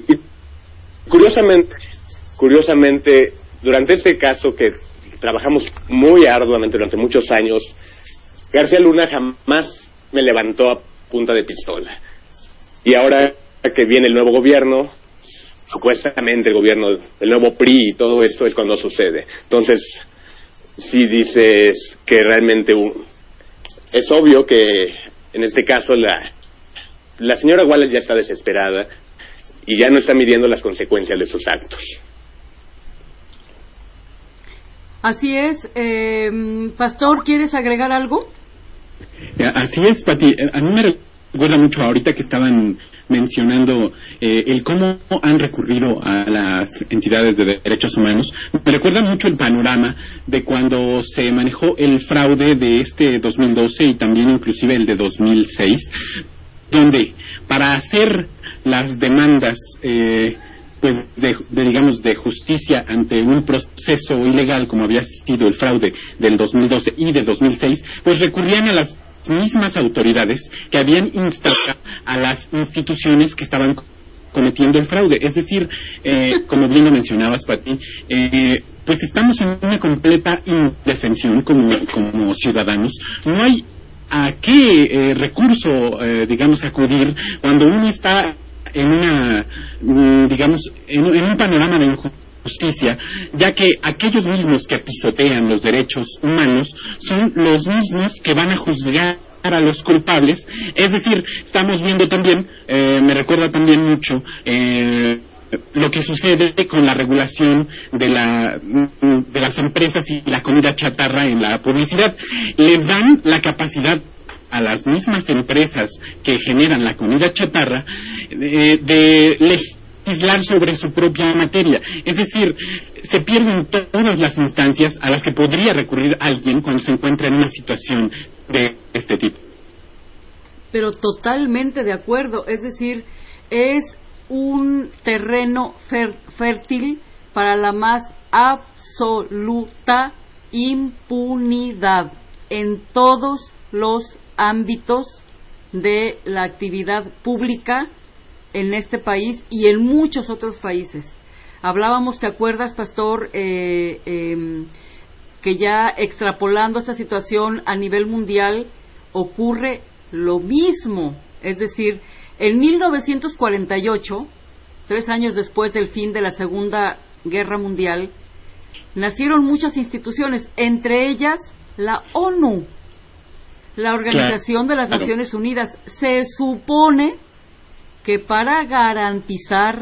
curiosamente, durante este caso que trabajamos muy arduamente durante muchos años, García Luna jamás me levantó a punta de pistola. Y ahora que viene el nuevo gobierno, supuestamente el gobierno del nuevo PRI y todo esto, es cuando sucede. Entonces, sí dices que realmente es obvio que en este caso la señora Wallace ya está desesperada y ya no está midiendo las consecuencias de sus actos.
Así es. Pastor, ¿quieres agregar algo?
Así es, Pati. A mí me recuerda mucho ahorita que estaban mencionando el cómo han recurrido a las entidades de derechos humanos. Me recuerda mucho el panorama de cuando se manejó el fraude de 2012 y también inclusive el de 2006, donde para hacer las demandas de justicia ante un proceso ilegal como había sido el fraude del 2012 y de 2006, pues recurrían a las mismas autoridades que habían instado a las instituciones que estaban cometiendo el fraude. Es decir, como bien lo mencionabas, Pati, pues estamos en una completa indefensión como ciudadanos. No hay a qué recurso, acudir cuando uno está en un panorama de injusticia, ya que aquellos mismos que pisotean los derechos humanos son los mismos que van a juzgar a los culpables. Es decir, estamos viendo también, me recuerda también mucho lo que sucede con la regulación de las empresas y la comida chatarra en la publicidad. Les dan la capacidad a las mismas empresas que generan la comida chatarra de legislar sobre su propia materia. Es decir, se pierden todas las instancias a las que podría recurrir alguien cuando se encuentra en una situación de este tipo.
Pero totalmente de acuerdo. Es decir, es un terreno fértil para la más absoluta impunidad en todos los ámbitos de la actividad pública en este país y en muchos otros países. Hablábamos, ¿te acuerdas, Pastor, que ya extrapolando esta situación a nivel mundial ocurre lo mismo? Es decir, en 1948, 3 años después del fin de la Segunda Guerra Mundial, nacieron muchas instituciones, entre ellas la ONU, la Organización de las Naciones Unidas. Se supone que para garantizar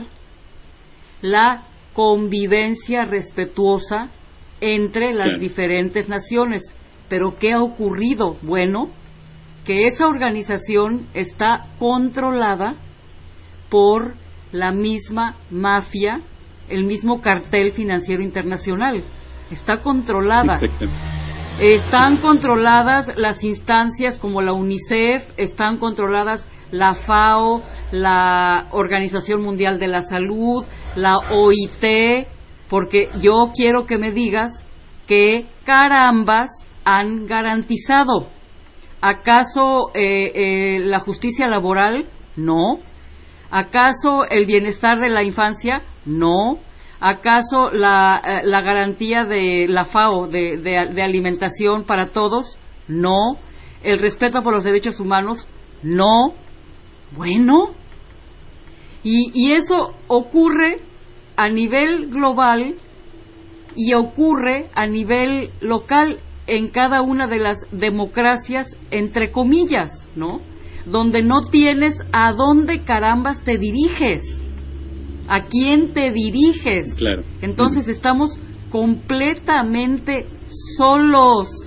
la convivencia respetuosa entre las diferentes naciones. ¿Pero qué ha ocurrido? Bueno, que esa organización está controlada por la misma mafia, el mismo cartel financiero internacional. Está controlada. Están controladas las instancias como la UNICEF, están controladas la FAO, la Organización Mundial de la Salud, la OIT, porque yo quiero que me digas que carambas han garantizado. ¿Acaso la justicia laboral? No. ¿Acaso el bienestar de la infancia? No. ¿Acaso la garantía de la FAO de alimentación para todos? No. ¿El respeto por los derechos humanos? No. Bueno, y eso ocurre a nivel global y ocurre a nivel local en cada una de las democracias, entre comillas, ¿no? Donde no tienes a dónde carambas te diriges, a quién te diriges.
Claro.
Entonces estamos completamente solos.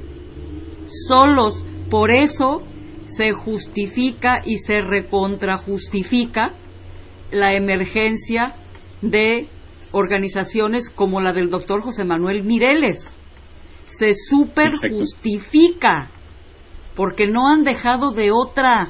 Por eso se justifica y se recontrajustifica la emergencia de organizaciones como la del doctor José Manuel Mireles. Se superjustifica porque no han dejado de otra.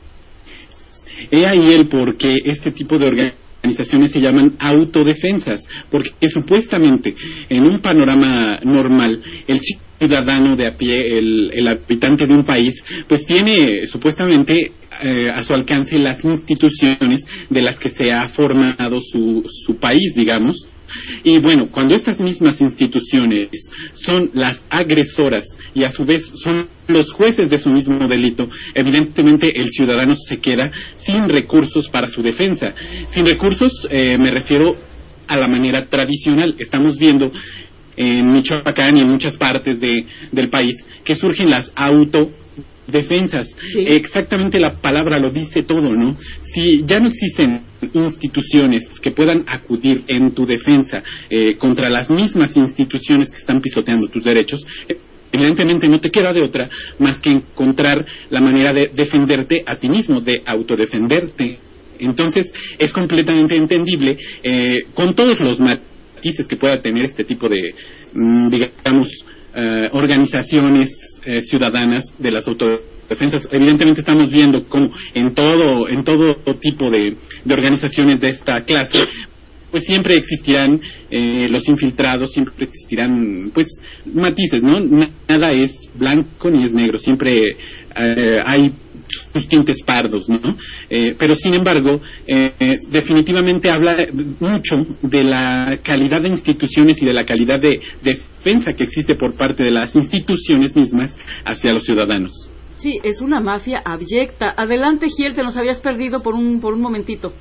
He ahí el por qué este tipo de organizaciones se llaman autodefensas, porque supuestamente en un panorama normal el ciudadano de a pie, el habitante de un país, pues tiene supuestamente a su alcance las instituciones de las que se ha formado su país, digamos. Y bueno, cuando estas mismas instituciones son las agresoras y a su vez son los jueces de su mismo delito, evidentemente el ciudadano se queda sin recursos para su defensa. Sin recursos me refiero a la manera tradicional. Estamos viendo en Michoacán y en muchas partes del país que surgen las autodefensas.
Sí.
Exactamente la palabra lo dice todo, ¿no? Si ya no existen instituciones que puedan acudir en tu defensa contra las mismas instituciones que están pisoteando tus derechos, evidentemente no te queda de otra más que encontrar la manera de defenderte a ti mismo, de autodefenderte. Entonces es completamente entendible, con todos los matices que pueda tener este tipo de, digamos, organizaciones ciudadanas de las autodefensas. Evidentemente estamos viendo cómo en todo tipo de organizaciones de esta clase, pues siempre existirán los infiltrados, siempre existirán pues matices, ¿no? Nada es blanco ni es negro, siempre hay sus tintes pardos, ¿no? Pero sin embargo, definitivamente habla mucho de la calidad de instituciones y de la calidad de defensa que existe por parte de las instituciones mismas hacia los ciudadanos.
Sí, es una mafia abyecta. Adelante, Giel, te nos habías perdido por un momentito.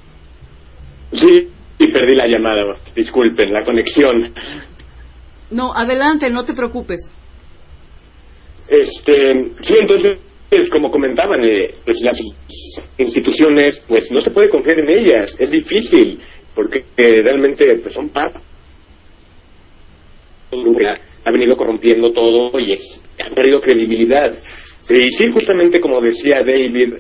Sí, perdí la llamada, disculpen, la conexión.
No, adelante, no te preocupes.
Sí, entonces, como comentaban, pues las instituciones, pues no se puede confiar en ellas, es difícil, porque realmente pues son parte. Ha venido corrompiendo todo y han perdido credibilidad. Y sí, justamente como decía David,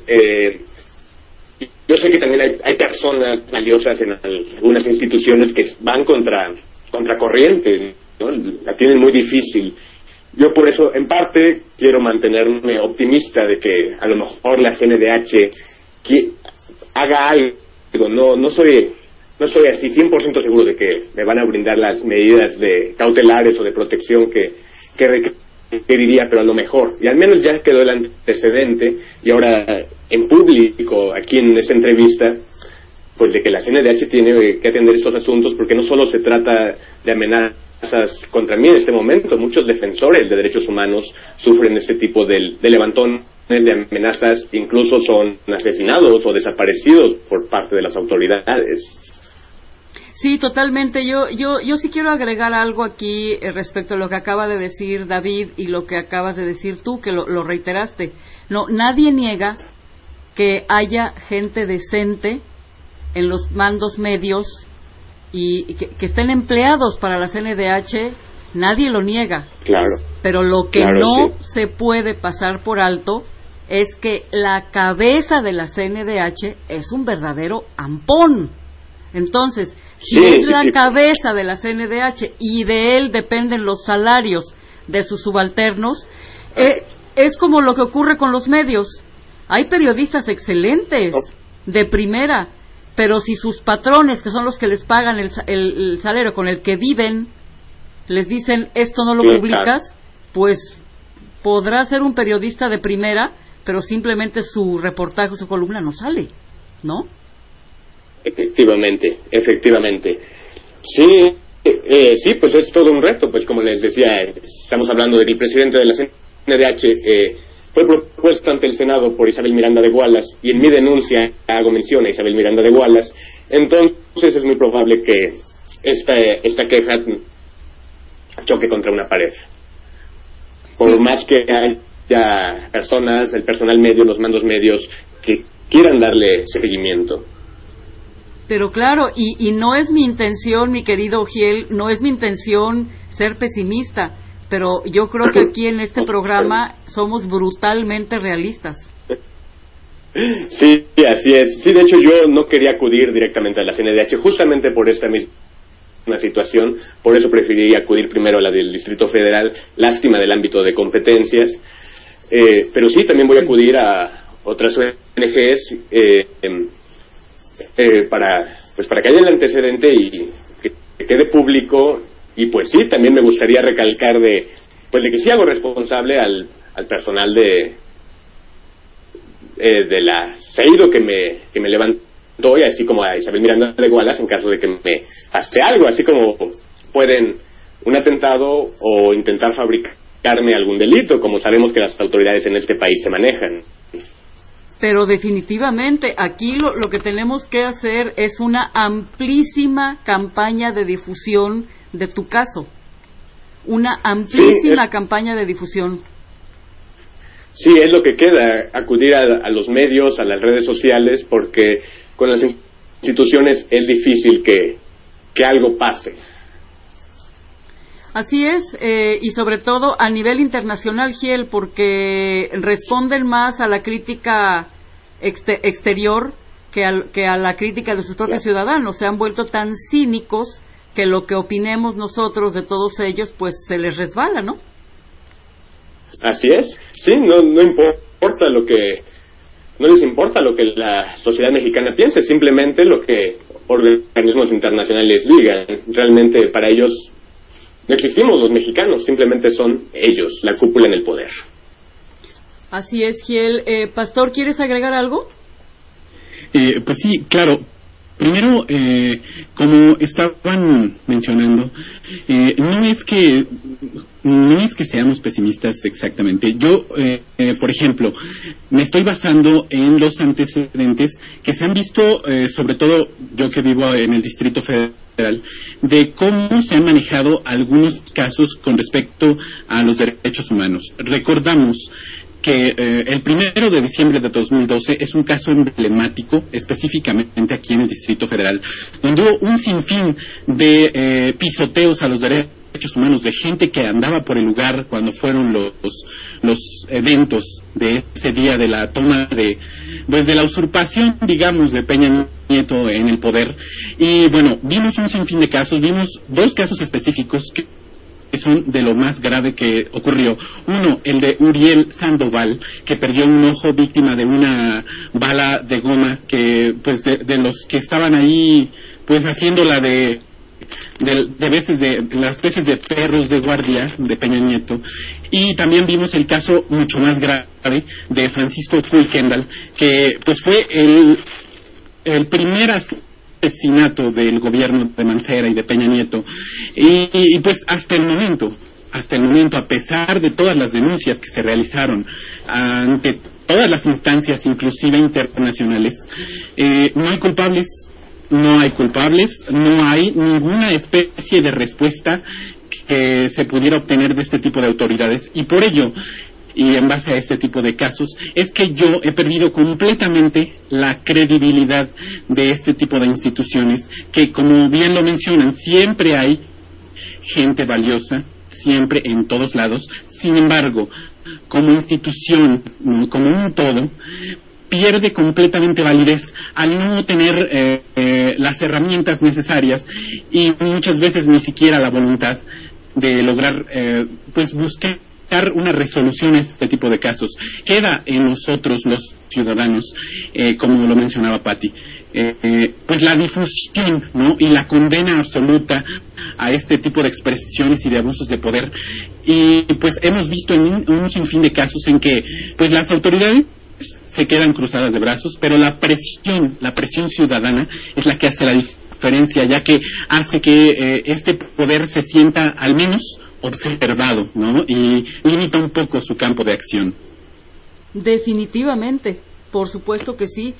yo sé que también hay personas valiosas en algunas instituciones que van contra corriente, ¿no? La tienen muy difícil. Yo por eso, en parte, quiero mantenerme optimista de que a lo mejor la CNDH haga algo. No soy así 100% seguro de que me van a brindar las medidas de cautelares o de protección que requeriría, pero a lo mejor. Y al menos ya quedó el antecedente, y ahora en público, aquí en esta entrevista, pues de que la CNDH tiene que atender estos asuntos, porque no solo se trata de amenazas contra mí en este momento, muchos defensores de derechos humanos sufren este tipo de levantones, de amenazas, incluso son asesinados o desaparecidos por parte de las autoridades.
Sí, totalmente. Yo sí quiero agregar algo aquí respecto a lo que acaba de decir David y lo que acabas de decir tú, que lo reiteraste. No, nadie niega que haya gente decente en los mandos medios y que estén empleados para la CNDH, nadie lo niega.
Claro.
Pero lo que se puede pasar por alto es que la cabeza de la CNDH es un verdadero ampón. Entonces, si es la cabeza de la CNDH y de él dependen los salarios de sus subalternos, es como lo que ocurre con los medios. Hay periodistas excelentes, de primera, pero si sus patrones, que son los que les pagan el salario con el que viven, les dicen esto no lo publicas, pues podrá ser un periodista de primera, pero simplemente su reportaje, su columna no sale, ¿no?
Efectivamente. Sí, pues es todo un reto, pues como les decía, estamos hablando de que el presidente de la CNDH fue propuesto ante el Senado por Isabel Miranda de Gualas, y en mi denuncia hago mención a Isabel Miranda de Gualas. Entonces es muy probable que esta queja choque contra una pared. Por más que haya personas, el personal medio, los mandos medios que quieran darle seguimiento.
Pero claro, y no es mi intención, mi querido Ogiel, no es mi intención ser pesimista, pero yo creo que aquí en este programa somos brutalmente realistas.
Sí, así es. Sí, de hecho yo no quería acudir directamente a la CNDH justamente por esta misma situación, por eso preferí acudir primero a la del Distrito Federal, lástima del ámbito de competencias, pero sí, también voy a acudir a otras ONGs para que haya el antecedente y que quede público. Y pues sí, también me gustaría recalcar de que sí hago responsable al personal de la CEIDO que me levantó, y así como a Isabel Miranda de Gualas en caso de que me hace algo, así como pueden un atentado o intentar fabricarme algún delito, como sabemos que las autoridades en este país se manejan.
Pero definitivamente aquí lo que tenemos que hacer es una amplísima campaña de difusión de tu caso. Una amplísima campaña de difusión.
Sí, es lo que queda, acudir a los medios, a las redes sociales, porque con las instituciones es difícil que algo pase.
Así es, y sobre todo a nivel internacional, Giel, porque responden más a la crítica exterior que a la crítica de sus propios ciudadanos. Se han vuelto tan cínicos que lo que opinemos nosotros de todos ellos, pues se les resbala, ¿no?
Así es, sí, no les importa lo que la sociedad mexicana piense, simplemente lo que organismos internacionales digan. Realmente para ellos no existimos los mexicanos, simplemente son ellos, la cúpula en el poder.
Así es, Giel. Pastor, ¿quieres agregar algo?
Pues sí, claro. Primero, como estaban mencionando, no es que seamos pesimistas exactamente. Yo, por ejemplo, me estoy basando en los antecedentes que se han visto, sobre todo yo que vivo en el Distrito Federal, de cómo se han manejado algunos casos con respecto a los derechos humanos. Recordamos que el 1 de diciembre de 2012 es un caso emblemático, específicamente aquí en el Distrito Federal, donde hubo un sinfín de pisoteos a los derechos humanos, de gente que andaba por el lugar cuando fueron los eventos de ese día de la toma de la usurpación, digamos, de Peña Nieto en el poder. Y bueno, vimos un sinfín de casos, vimos 2 casos específicos que son de lo más grave que ocurrió. Uno, el de Uriel Sandoval, que perdió un ojo víctima de una bala de goma, que pues de los que estaban ahí pues haciéndola de las veces de perros de guardia de Peña Nieto. Y también vimos el caso mucho más grave de Francisco Chuy Kendall, que pues fue el primer asesinato del gobierno de Mancera y de Peña Nieto, y pues hasta el momento, a pesar de todas las denuncias que se realizaron ante todas las instancias, inclusive internacionales, no hay culpables, no hay ninguna especie de respuesta que se pudiera obtener de este tipo de autoridades, y por ello, y en base a este tipo de casos, es que yo he perdido completamente la credibilidad de este tipo de instituciones, que como bien lo mencionan, siempre hay gente valiosa, siempre en todos lados. Sin embargo, como institución, como un todo, pierde completamente validez al no tener las herramientas necesarias y muchas veces ni siquiera la voluntad de lograr buscar una resolución a este tipo de casos. Queda en nosotros los ciudadanos, como lo mencionaba Patti, pues la difusión, ¿no?, y la condena absoluta a este tipo de expresiones y de abusos de poder. Y pues hemos visto en un sinfín de casos en que pues las autoridades se quedan cruzadas de brazos, pero la presión ciudadana es la que hace la diferencia, ya que hace que este poder se sienta al menos observado, ¿no?, y limita un poco su campo de acción.
Definitivamente, por supuesto que sí.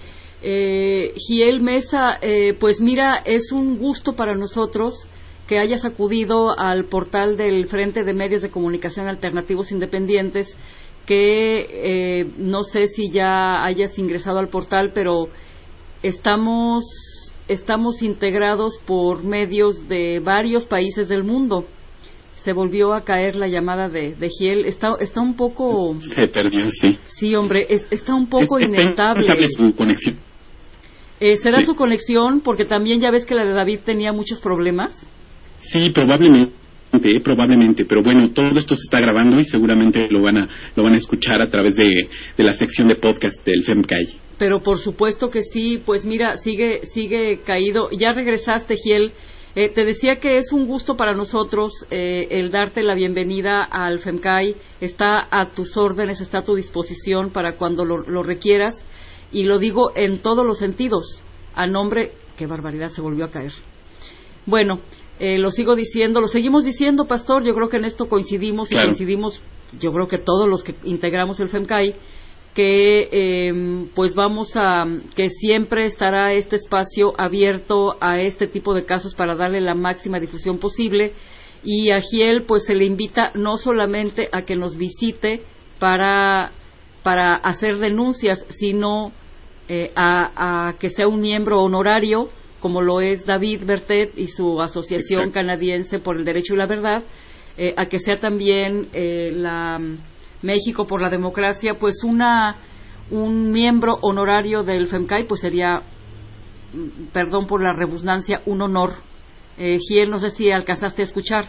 Giel Mesa, pues mira, es un gusto para nosotros que hayas acudido al portal del Frente de Medios de Comunicación Alternativos Independientes, que no sé si ya hayas ingresado al portal, pero estamos integrados por medios de varios países del mundo. Se volvió a caer la llamada de Giel. Está un poco...
Se perdió, sí.
Sí, hombre, está un poco inestable.
Está su conexión.
¿Será su conexión? Porque también ya ves que la de David tenía muchos problemas.
Sí, probablemente, pero bueno, todo esto se está grabando y seguramente lo van a escuchar a través de la sección de podcast del FEMCAI.
Pero por supuesto que sí, pues mira, sigue caído. Ya regresaste, Giel. Te decía que es un gusto para nosotros el darte la bienvenida al FEMCAI. Está a tus órdenes, está a tu disposición para cuando lo requieras. Y lo digo en todos los sentidos. A nombre... ¡Qué barbaridad! Se volvió a caer. Bueno, lo seguimos diciendo, Pastor. Yo creo que en esto coincidimos, claro. Y coincidimos, yo creo que todos los que integramos el FEMCAI, que pues que siempre estará este espacio abierto a este tipo de casos para darle la máxima difusión posible. Y a Giel pues se le invita no solamente a que nos visite para hacer denuncias, sino a que sea un miembro honorario, como lo es David Bertet y su Asociación
Exacto.
Canadiense por el Derecho y la Verdad, a que sea también la México por la Democracia, pues un miembro honorario del FEMCAI, pues sería, perdón por la redundancia, un honor. Giel, no sé si alcanzaste a escuchar.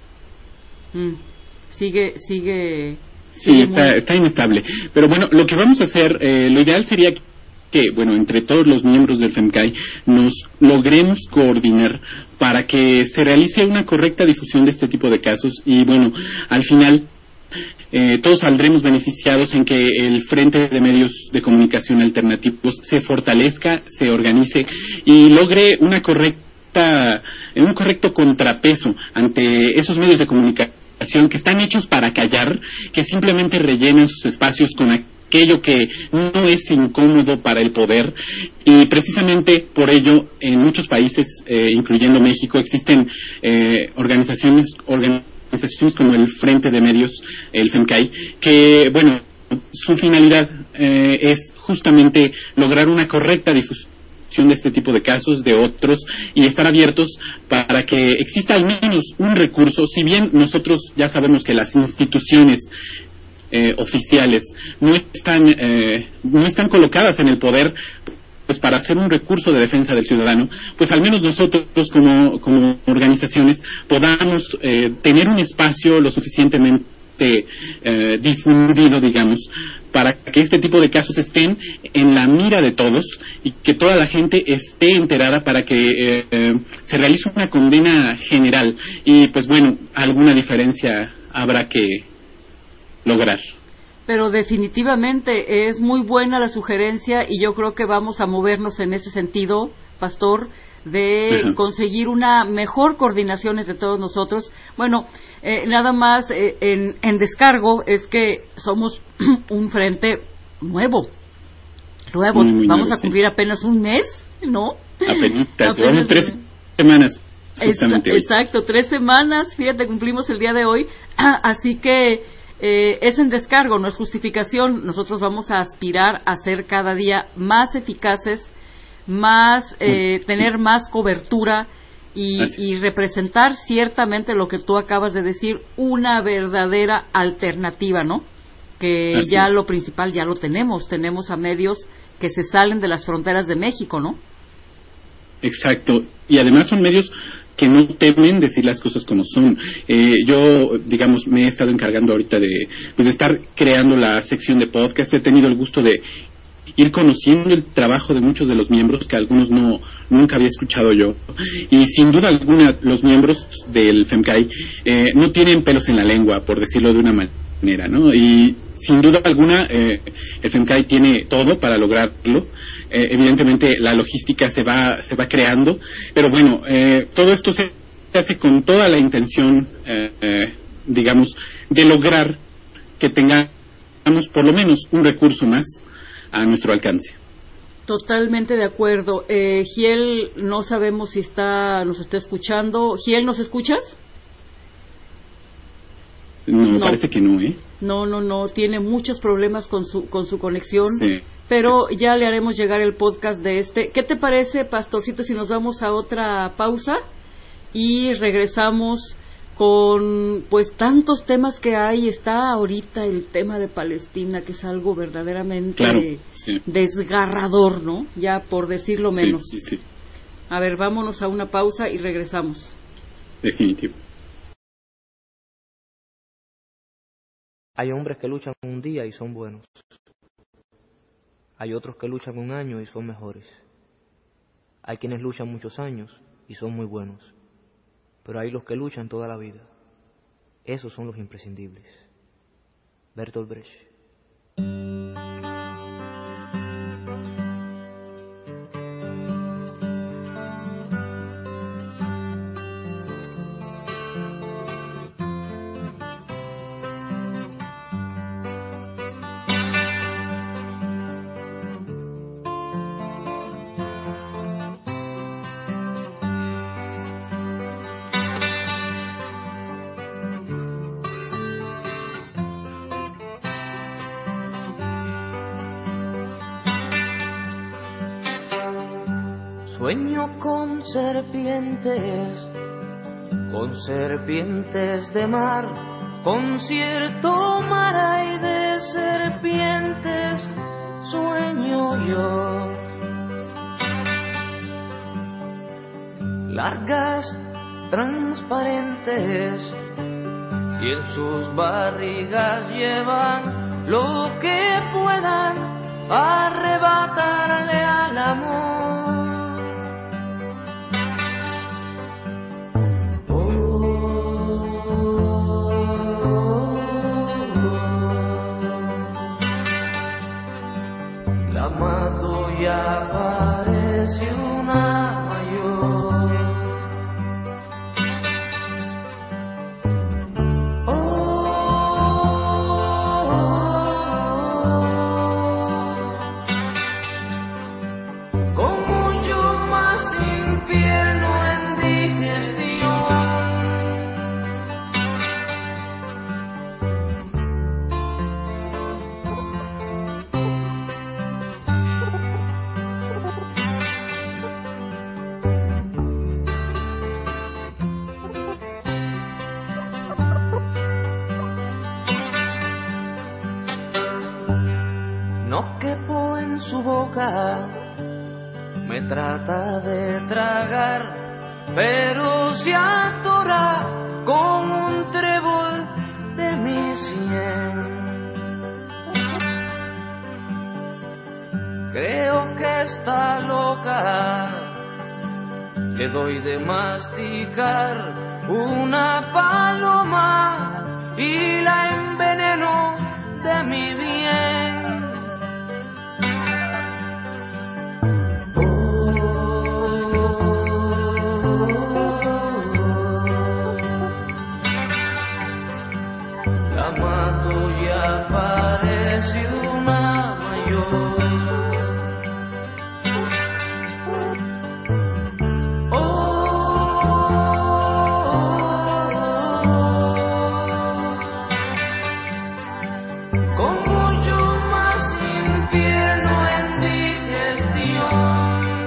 Sigue.
Sí, está inestable. Pero bueno, lo que vamos a hacer, lo ideal sería que, bueno, entre todos los miembros del FEMCAI nos logremos coordinar para que se realice una correcta difusión de este tipo de casos y, bueno, al final todos saldremos beneficiados en que el Frente de Medios de Comunicación Alternativos se fortalezca, se organice y logre un correcto contrapeso ante esos medios de comunicación que están hechos para callar, que simplemente rellenan sus espacios con aquello que no es incómodo para el poder, y precisamente por ello en muchos países, incluyendo México, existen organizaciones como el Frente de Medios, el FEMCAI, que, bueno, su finalidad es justamente lograr una correcta difusión de este tipo de casos, de otros, y estar abiertos para que exista al menos un recurso. Si bien nosotros ya sabemos que las instituciones oficiales no están colocadas en el poder pues para hacer un recurso de defensa del ciudadano, pues al menos nosotros como organizaciones podamos tener un espacio lo suficientemente difundido, digamos, para que este tipo de casos estén en la mira de todos y que toda la gente esté enterada para que se realice una condena general y pues bueno, alguna diferencia habrá que lograr.
Pero definitivamente es muy buena la sugerencia y yo creo que vamos a movernos en ese sentido, Pastor, de conseguir una mejor coordinación entre todos nosotros. Bueno, nada más en descargo es que somos un frente nuevo. Muy vamos a cumplir apenas un mes, ¿no?
Apenas llevamos 3 semanas.
Exacto, 3 semanas, fíjate, cumplimos el día de hoy, así que es en descargo, no es justificación. Nosotros vamos a aspirar a ser cada día más eficaces, tener más cobertura y representar ciertamente lo que tú acabas de decir, una verdadera alternativa, ¿no? Que ya lo principal ya lo tenemos a medios que se salen de las fronteras de México, ¿no?
Exacto, y además son medios que no temen decir las cosas como son. Yo, digamos, me he estado encargando ahorita de estar creando la sección de podcast. He tenido el gusto de ir conociendo el trabajo de muchos de los miembros, que algunos nunca había escuchado yo. Y sin duda alguna, los miembros del FEMCAI no tienen pelos en la lengua, por decirlo de una manera, ¿no? Y sin duda alguna, el FEMCAI tiene todo para lograrlo. Evidentemente la logística se va creando, pero bueno, todo esto se hace con toda la intención, digamos, de lograr que tengamos por lo menos un recurso más a nuestro alcance.
Totalmente de acuerdo. Giel, no sabemos si nos está escuchando. Giel, ¿nos escuchas?
No, parece que no, ¿eh?
No, tiene muchos problemas con su conexión,
sí,
pero ya le haremos llegar el podcast de este. ¿Qué te parece, Pastorcito, si nos vamos a otra pausa y regresamos con, pues, tantos temas que hay? Está ahorita el tema de Palestina, que es algo verdaderamente desgarrador, ¿no? Ya por decirlo menos.
Sí.
A ver, vámonos a una pausa y regresamos.
Definitivo.
Hay hombres que luchan un día y son buenos. Hay otros que luchan un año y son mejores. Hay quienes luchan muchos años y son muy buenos. Pero hay los que luchan toda la vida. Esos son los imprescindibles. Bertolt Brecht. Sueño con serpientes de mar, con cierto mar hay de serpientes, sueño yo. Largas, transparentes, y en sus barrigas llevan lo que puedan arrebatarle al amor. Ya parece una mayor. Como yo más infierno en digestión. Su boca me trata de tragar, pero se atora con un trébol de mi sien. Creo que está loca, le doy de masticar una paloma y la enveneno de mi bien. Parece una mayor. Como yo más infierno en digestión.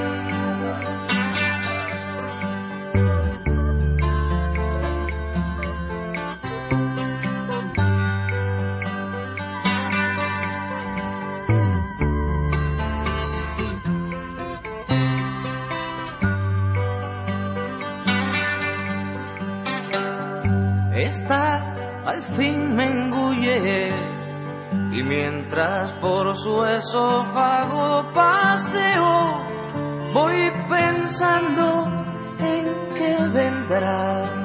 Esta al fin me engulle y mientras por su esófago paseo voy pensando en qué vendrá.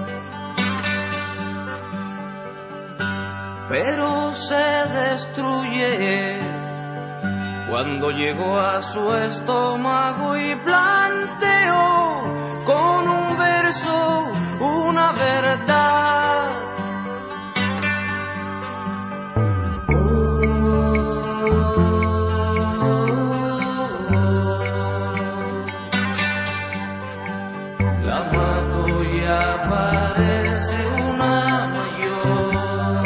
Pero se destruye cuando llego a su estómago y planteo con un verso una verdad. aparece una mayor.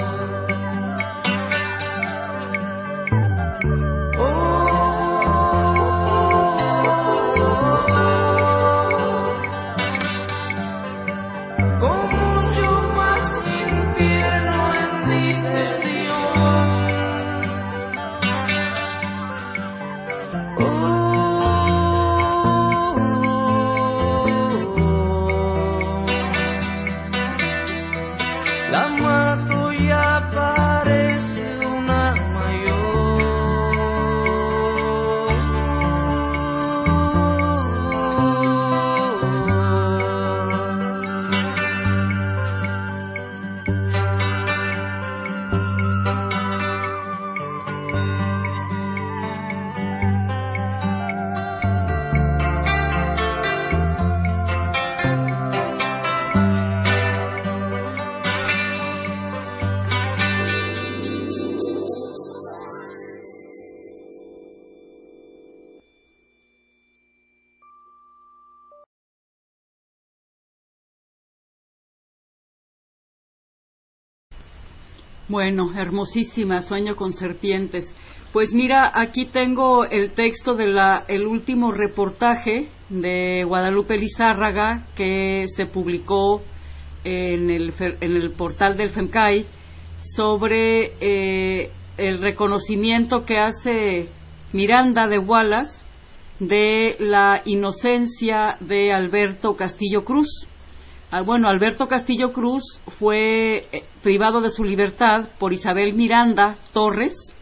Bueno, hermosísima, Sueño con serpientes. Pues mira, aquí tengo el texto de el último reportaje de Guadalupe Lizárraga que se publicó en el portal del FEMCAI sobre el reconocimiento que hace Miranda de Wallace de la inocencia de Alberto Castillo Cruz. Bueno, Alberto Castillo Cruz fue privado de su libertad por Isabel Miranda Torres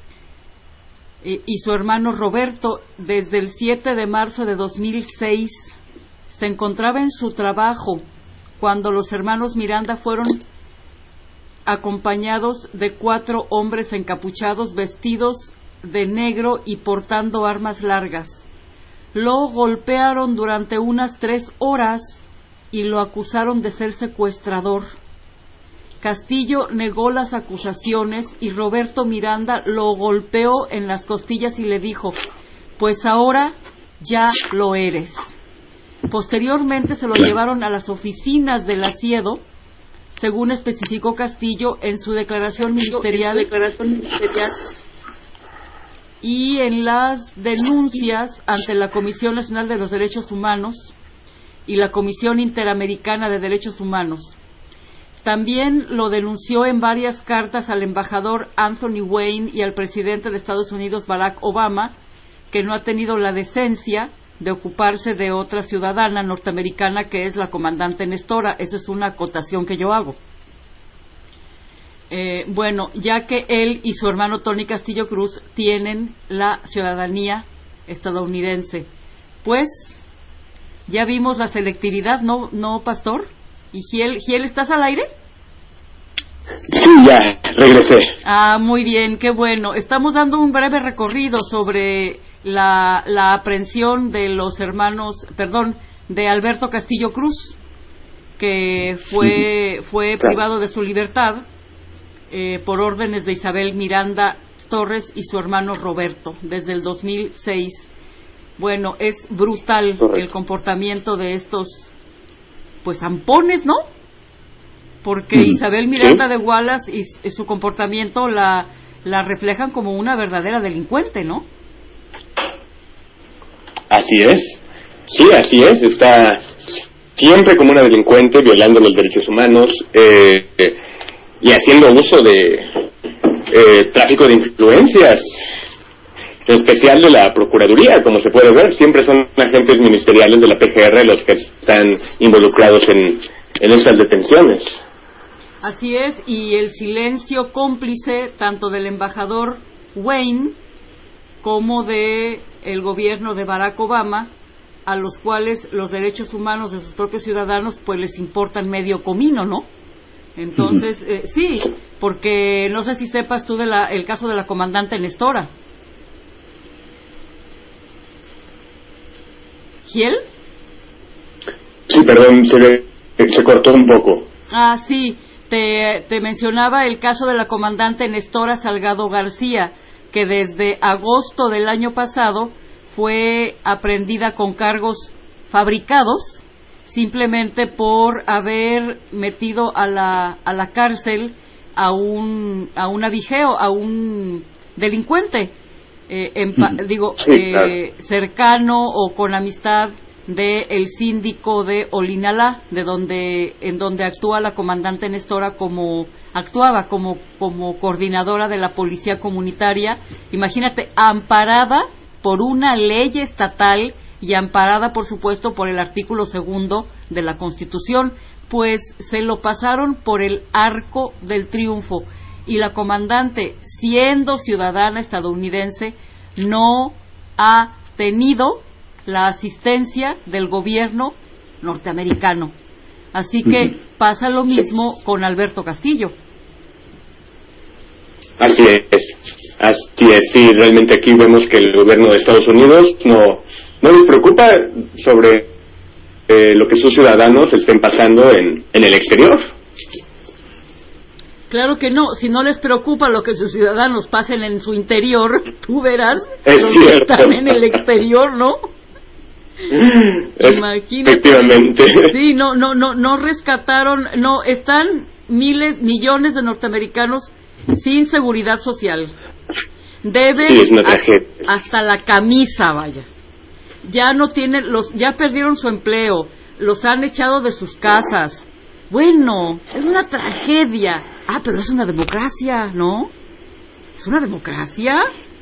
y su hermano Roberto desde el 7 de marzo de 2006. Se encontraba en su trabajo cuando los hermanos Miranda fueron acompañados de 4 hombres encapuchados vestidos de negro y portando armas largas. Lo golpearon durante unas 3 horas y lo acusaron de ser secuestrador. Castillo negó las acusaciones y Roberto Miranda lo golpeó en las costillas y le dijo: pues ahora ya lo eres. Posteriormente se lo llevaron a las oficinas del Asiedo, según especificó Castillo en su declaración ministerial y en las denuncias ante la Comisión Nacional de los Derechos Humanos y la Comisión Interamericana de Derechos Humanos. También lo denunció en varias cartas al embajador Anthony Wayne y al presidente de Estados Unidos, Barack Obama, que no ha tenido la decencia de ocuparse de otra ciudadana norteamericana que es la comandante Nestora. Esa es una acotación que yo hago. Bueno, ya que él y su hermano Tony Castillo Cruz tienen la ciudadanía estadounidense, pues ya vimos la selectividad, ¿no, Pastor? ¿Y Giel, estás al aire?
Sí, ya, regresé.
Ah, muy bien, qué bueno. Estamos dando un breve recorrido sobre la aprehensión de los hermanos, de Alberto Castillo Cruz, que fue privado de su libertad por órdenes de Isabel Miranda Torres y su hermano Roberto, desde el 2006. Bueno, es brutal. Correcto. El comportamiento de estos, pues, zampones, ¿no? Porque Isabel Miranda de Wallace y su comportamiento la reflejan como una verdadera delincuente, ¿no?
Así es. Sí, así es. Está siempre como una delincuente, violando los derechos humanos y haciendo uso de tráfico de influencias, en especial de la Procuraduría, como se puede ver. Siempre son agentes ministeriales de la PGR los que están involucrados en estas detenciones.
Así es, y el silencio cómplice tanto del embajador Wayne como de el gobierno de Barack Obama, a los cuales los derechos humanos de sus propios ciudadanos pues les importan medio comino, ¿no? Entonces, sí, porque no sé si sepas tú el caso de la comandante Nestora. ¿Giel?
Sí, perdón, se cortó un poco.
Ah, sí, te mencionaba el caso de la comandante Nestora Salgado García, que desde agosto del año pasado fue aprehendida con cargos fabricados, simplemente por haber metido a la cárcel a un avigeo, a un delincuente, cercano o con amistad del síndico de Olinalá, en donde actúa la comandante Nestora actuaba como coordinadora de la policía comunitaria. Imagínate, amparada por una ley estatal y amparada, por supuesto, por el artículo 2 de la Constitución, pues se lo pasaron por el arco del triunfo. Y la comandante, siendo ciudadana estadounidense, no ha tenido la asistencia del gobierno norteamericano. Así que pasa lo mismo con Alberto Castillo.
Así es, sí, realmente aquí vemos que el gobierno de Estados Unidos no les preocupa sobre lo que sus ciudadanos estén pasando en el exterior.
Claro que no, si no les preocupa lo que sus ciudadanos pasen en su interior, tú verás
los
que están en el exterior, ¿no? Imagínate.
Efectivamente.
Sí, no rescataron, están millones de norteamericanos sin seguridad social. Deben hasta la camisa, vaya. Ya no tienen ya perdieron su empleo, los han echado de sus casas. Bueno, es una tragedia. Pero es una democracia, ¿no? ¿Es una democracia?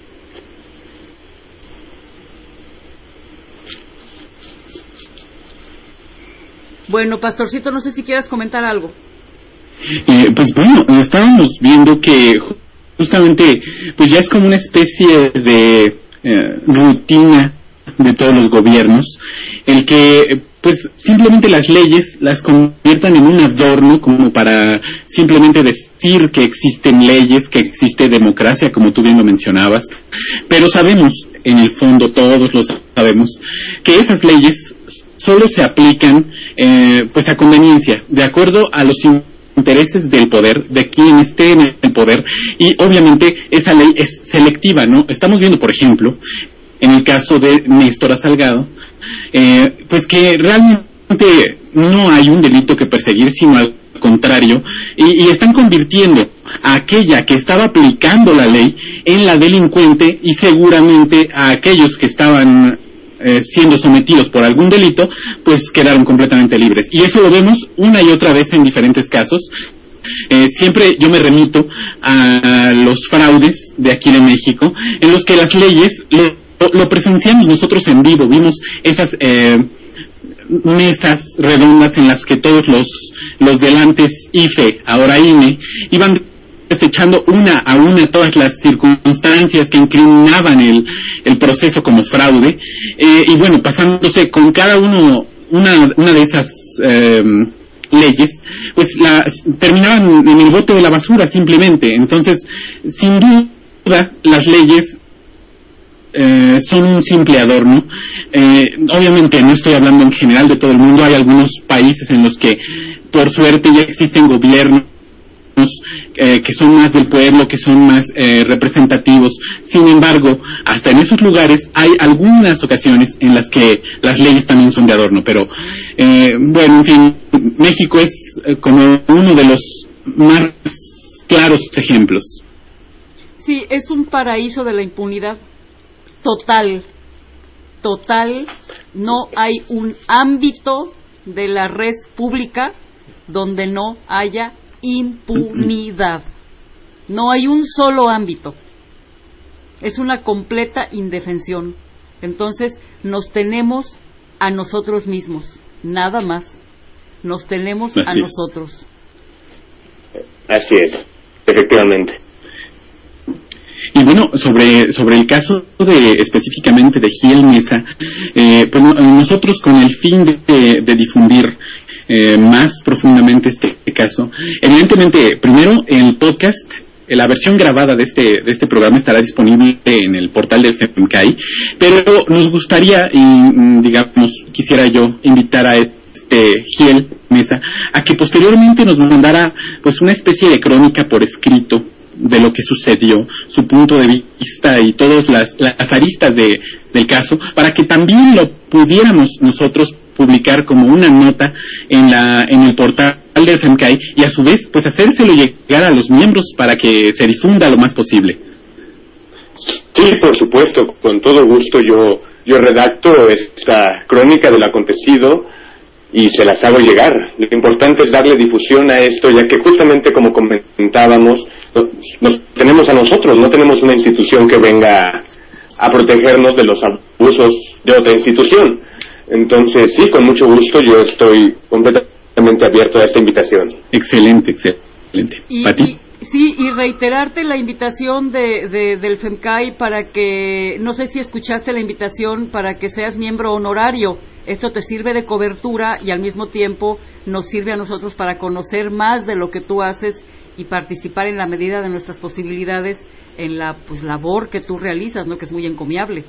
Bueno, Pastorcito, no sé si quieras comentar algo.
Pues bueno, estábamos viendo que justamente pues ya es como una especie de rutina de todos los gobiernos, el que pues simplemente las leyes las conviertan en un adorno como para simplemente decir que existen leyes, que existe democracia, como tú bien lo mencionabas, pero sabemos, en el fondo todos lo sabemos, que esas leyes solo se aplican pues a conveniencia, de acuerdo a los intereses del poder, de quien esté en el poder, y obviamente esa ley es selectiva, ¿no? Estamos viendo, por ejemplo, en el caso de Néstora Salgado, pues que realmente no hay un delito que perseguir, sino al contrario, y están convirtiendo a aquella que estaba aplicando la ley en la delincuente, y seguramente a aquellos que estaban siendo sometidos por algún delito, pues quedaron completamente libres. Y eso lo vemos una y otra vez en diferentes casos. Siempre yo me remito a los fraudes de aquí de México, en los que las leyes lo presenciamos nosotros en vivo. Vimos esas mesas redondas en las que todos los del antes IFE, ahora INE, iban desechando una a una todas las circunstancias que incriminaban el proceso como fraude, y bueno, pasándose con cada una de esas leyes, pues terminaban en el bote de la basura simplemente. Entonces, sin duda, las leyes son un simple adorno. Obviamente no estoy hablando en general de todo el mundo. Hay algunos países en los que por suerte ya existen gobiernos que son más del pueblo, que son más representativos. Sin embargo, hasta en esos lugares hay algunas ocasiones en las que las leyes también son de adorno. Pero bueno, en fin, México es como uno de los más claros ejemplos.
Sí, es un paraíso de la impunidad total. No hay un ámbito de la red pública donde no haya impunidad. No hay un solo ámbito. Es una completa indefensión. Entonces nos tenemos a nosotros mismos, nada más. Nos tenemos a nosotros.
Así es, efectivamente.
Y bueno, sobre el caso específicamente de Giel Mesa, pues nosotros, con el fin de difundir más profundamente este caso, evidentemente, primero el podcast, la versión grabada de este programa estará disponible en el portal del FEMCAI, pero nos gustaría, y digamos, quisiera yo invitar a Giel Mesa a que posteriormente nos mandara pues una especie de crónica por escrito de lo que sucedió, su punto de vista y todas las aristas del caso, para que también lo pudiéramos nosotros publicar como una nota en el portal del FEMCAI y a su vez pues hacérselo llegar a los miembros para que se difunda lo más posible.
Sí, por supuesto, con todo gusto yo redacto esta crónica de lo acontecido y se las hago llegar. Lo importante es darle difusión a esto, ya que justamente como comentábamos, nos tenemos a nosotros, no tenemos una institución que venga a protegernos de los abusos de otra institución. Entonces, sí, con mucho gusto, yo estoy completamente abierto a esta invitación.
Excelente. ¿Pati?
Sí, y reiterarte la invitación del FEMCAI para que, no sé si escuchaste la invitación para que seas miembro honorario. Esto te sirve de cobertura y al mismo tiempo nos sirve a nosotros para conocer más de lo que tú haces y participar en la medida de nuestras posibilidades en la labor que tú realizas, ¿no? Que es muy encomiable.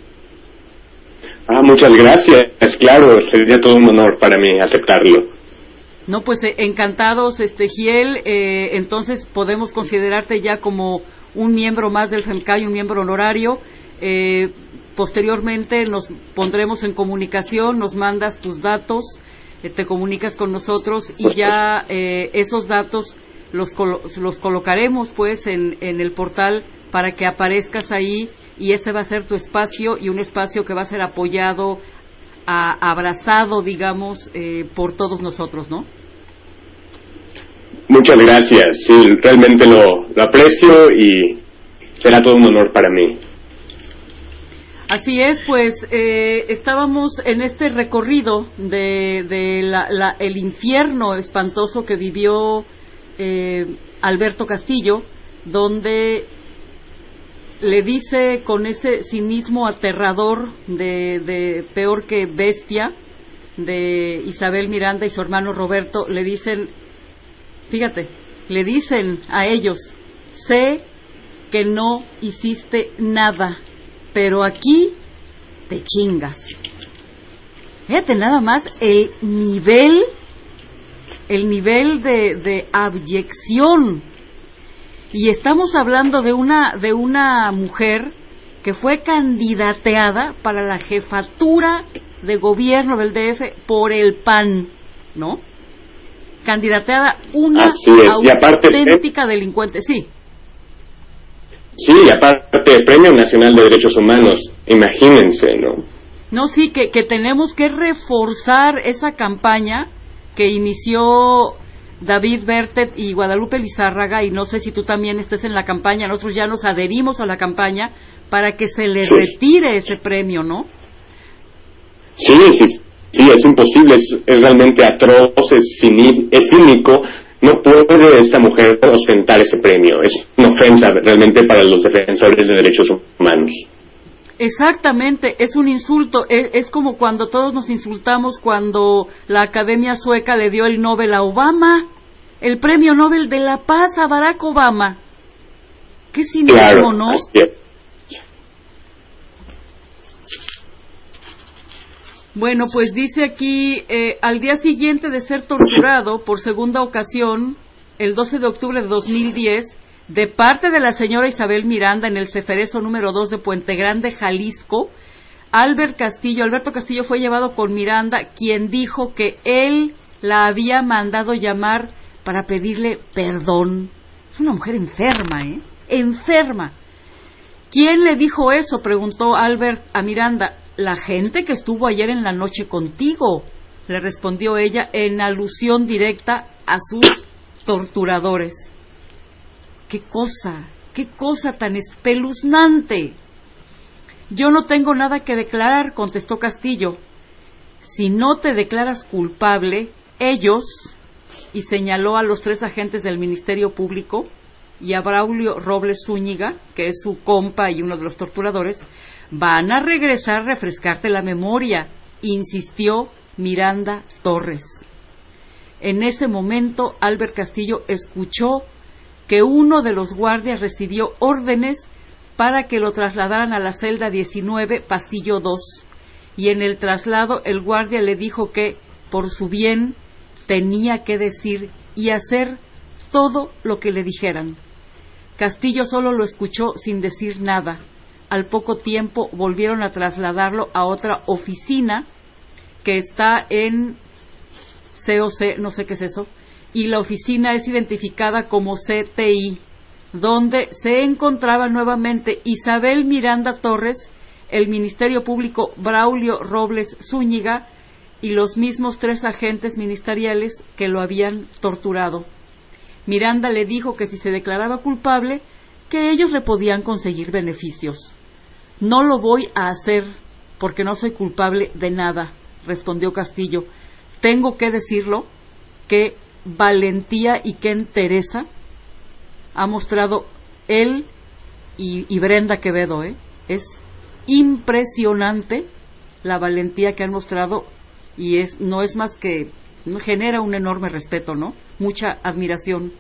Muchas gracias. Claro, sería todo un honor para mí aceptarlo.
No, pues encantados, Giel. Entonces podemos considerarte ya como un miembro más del FEMCAI, un miembro honorario. Posteriormente nos pondremos en comunicación, nos mandas tus datos, te comunicas con nosotros y ya esos datos los colocaremos pues en el portal para que aparezcas ahí, y ese va a ser tu espacio, y un espacio que va a ser apoyado, abrazado, digamos, por todos nosotros, ¿no?
Muchas gracias, sí, realmente lo aprecio y será todo un honor para mí.
Así es, pues estábamos en este recorrido de el infierno espantoso que vivió Alberto Castillo, donde le dice con ese cinismo aterrador de peor que bestia de Isabel Miranda y su hermano Roberto, le dicen, fíjate, le dicen a ellos, sé que no hiciste nada, pero aquí te chingas. Fíjate nada más el nivel de abyección. Y estamos hablando de una mujer que fue candidateada para la jefatura de gobierno del DF por el PAN, ¿no? Candidateada, una auténtica delincuente, sí.
Sí, aparte Premio Nacional de Derechos Humanos, imagínense, ¿no?
No, sí, que tenemos que reforzar esa campaña que inició David Bertet y Guadalupe Lizárraga, y no sé si tú también estés en la campaña. Nosotros ya nos adherimos a la campaña para que se le retire ese premio, ¿no?
Sí, es imposible, es realmente atroz, es cínico. No puede esta mujer ostentar ese premio. Es una ofensa realmente para los defensores de derechos humanos.
Exactamente, es un insulto. Es como cuando todos nos insultamos cuando la Academia Sueca le dio el Nobel a Obama, el Premio Nobel de la Paz a Barack Obama. Qué cinismo, claro, ¿no? Bueno, pues dice aquí, al día siguiente de ser torturado por segunda ocasión, el 12 de octubre de 2010, de parte de la señora Isabel Miranda en el Ceferezo número 2 de Puente Grande, Jalisco, Alberto Castillo fue llevado con Miranda, quien dijo que él la había mandado llamar para pedirle perdón. Es una mujer enferma, enferma. ¿Quién le dijo eso?, preguntó Albert a Miranda. La gente que estuvo ayer en la noche contigo, le respondió ella en alusión directa a sus torturadores. ¡Qué cosa tan espeluznante! Yo no tengo nada que declarar, contestó Castillo. Si no te declaras culpable, ellos, y señaló a los 3 agentes del Ministerio Público y a Braulio Robles Zúñiga, que es su compa y uno de los torturadores, van a regresar a refrescarte la memoria, insistió Miranda Torres. En ese momento, Albert Castillo escuchó que uno de los guardias recibió órdenes para que lo trasladaran a la celda 19, pasillo 2, y en el traslado el guardia le dijo que, por su bien, tenía que decir y hacer todo lo que le dijeran. Castillo solo lo escuchó sin decir nada. Al poco tiempo volvieron a trasladarlo a otra oficina que está en COC, no sé qué es eso, y la oficina es identificada como CTI, donde se encontraba nuevamente Isabel Miranda Torres, el Ministerio Público Braulio Robles Zúñiga y los mismos 3 agentes ministeriales que lo habían torturado. Miranda le dijo que si se declaraba culpable, que ellos le podían conseguir beneficios. No lo voy a hacer porque no soy culpable de nada, respondió Castillo. Tengo que decirlo, qué valentía y qué entereza ha mostrado él y Brenda Quevedo, Es impresionante la valentía que han mostrado y no es más que genera un enorme respeto, ¿no? Mucha admiración.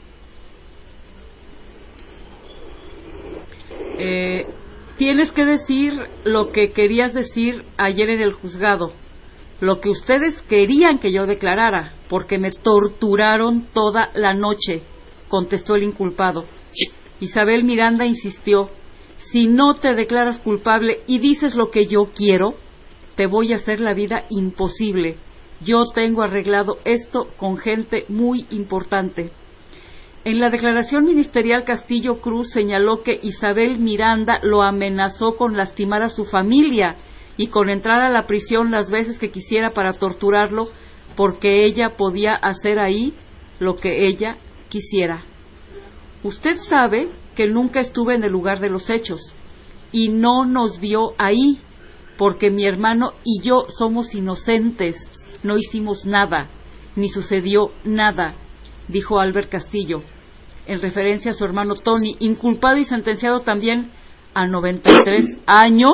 Tienes que decir lo que querías decir ayer en el juzgado, lo que ustedes querían que yo declarara, porque me torturaron toda la noche, contestó el inculpado. Isabel Miranda insistió: si no te declaras culpable y dices lo que yo quiero, te voy a hacer la vida imposible. Yo tengo arreglado esto con gente muy importante. En la declaración ministerial, Castillo Cruz señaló que Isabel Miranda lo amenazó con lastimar a su familia y con entrar a la prisión las veces que quisiera para torturarlo, porque ella podía hacer ahí lo que ella quisiera. Usted sabe que nunca estuve en el lugar de los hechos y no nos vio ahí, porque mi hermano y yo somos inocentes, no hicimos nada, ni sucedió nada, dijo Albert Castillo, en referencia a su hermano Tony, inculpado y sentenciado también a 93 años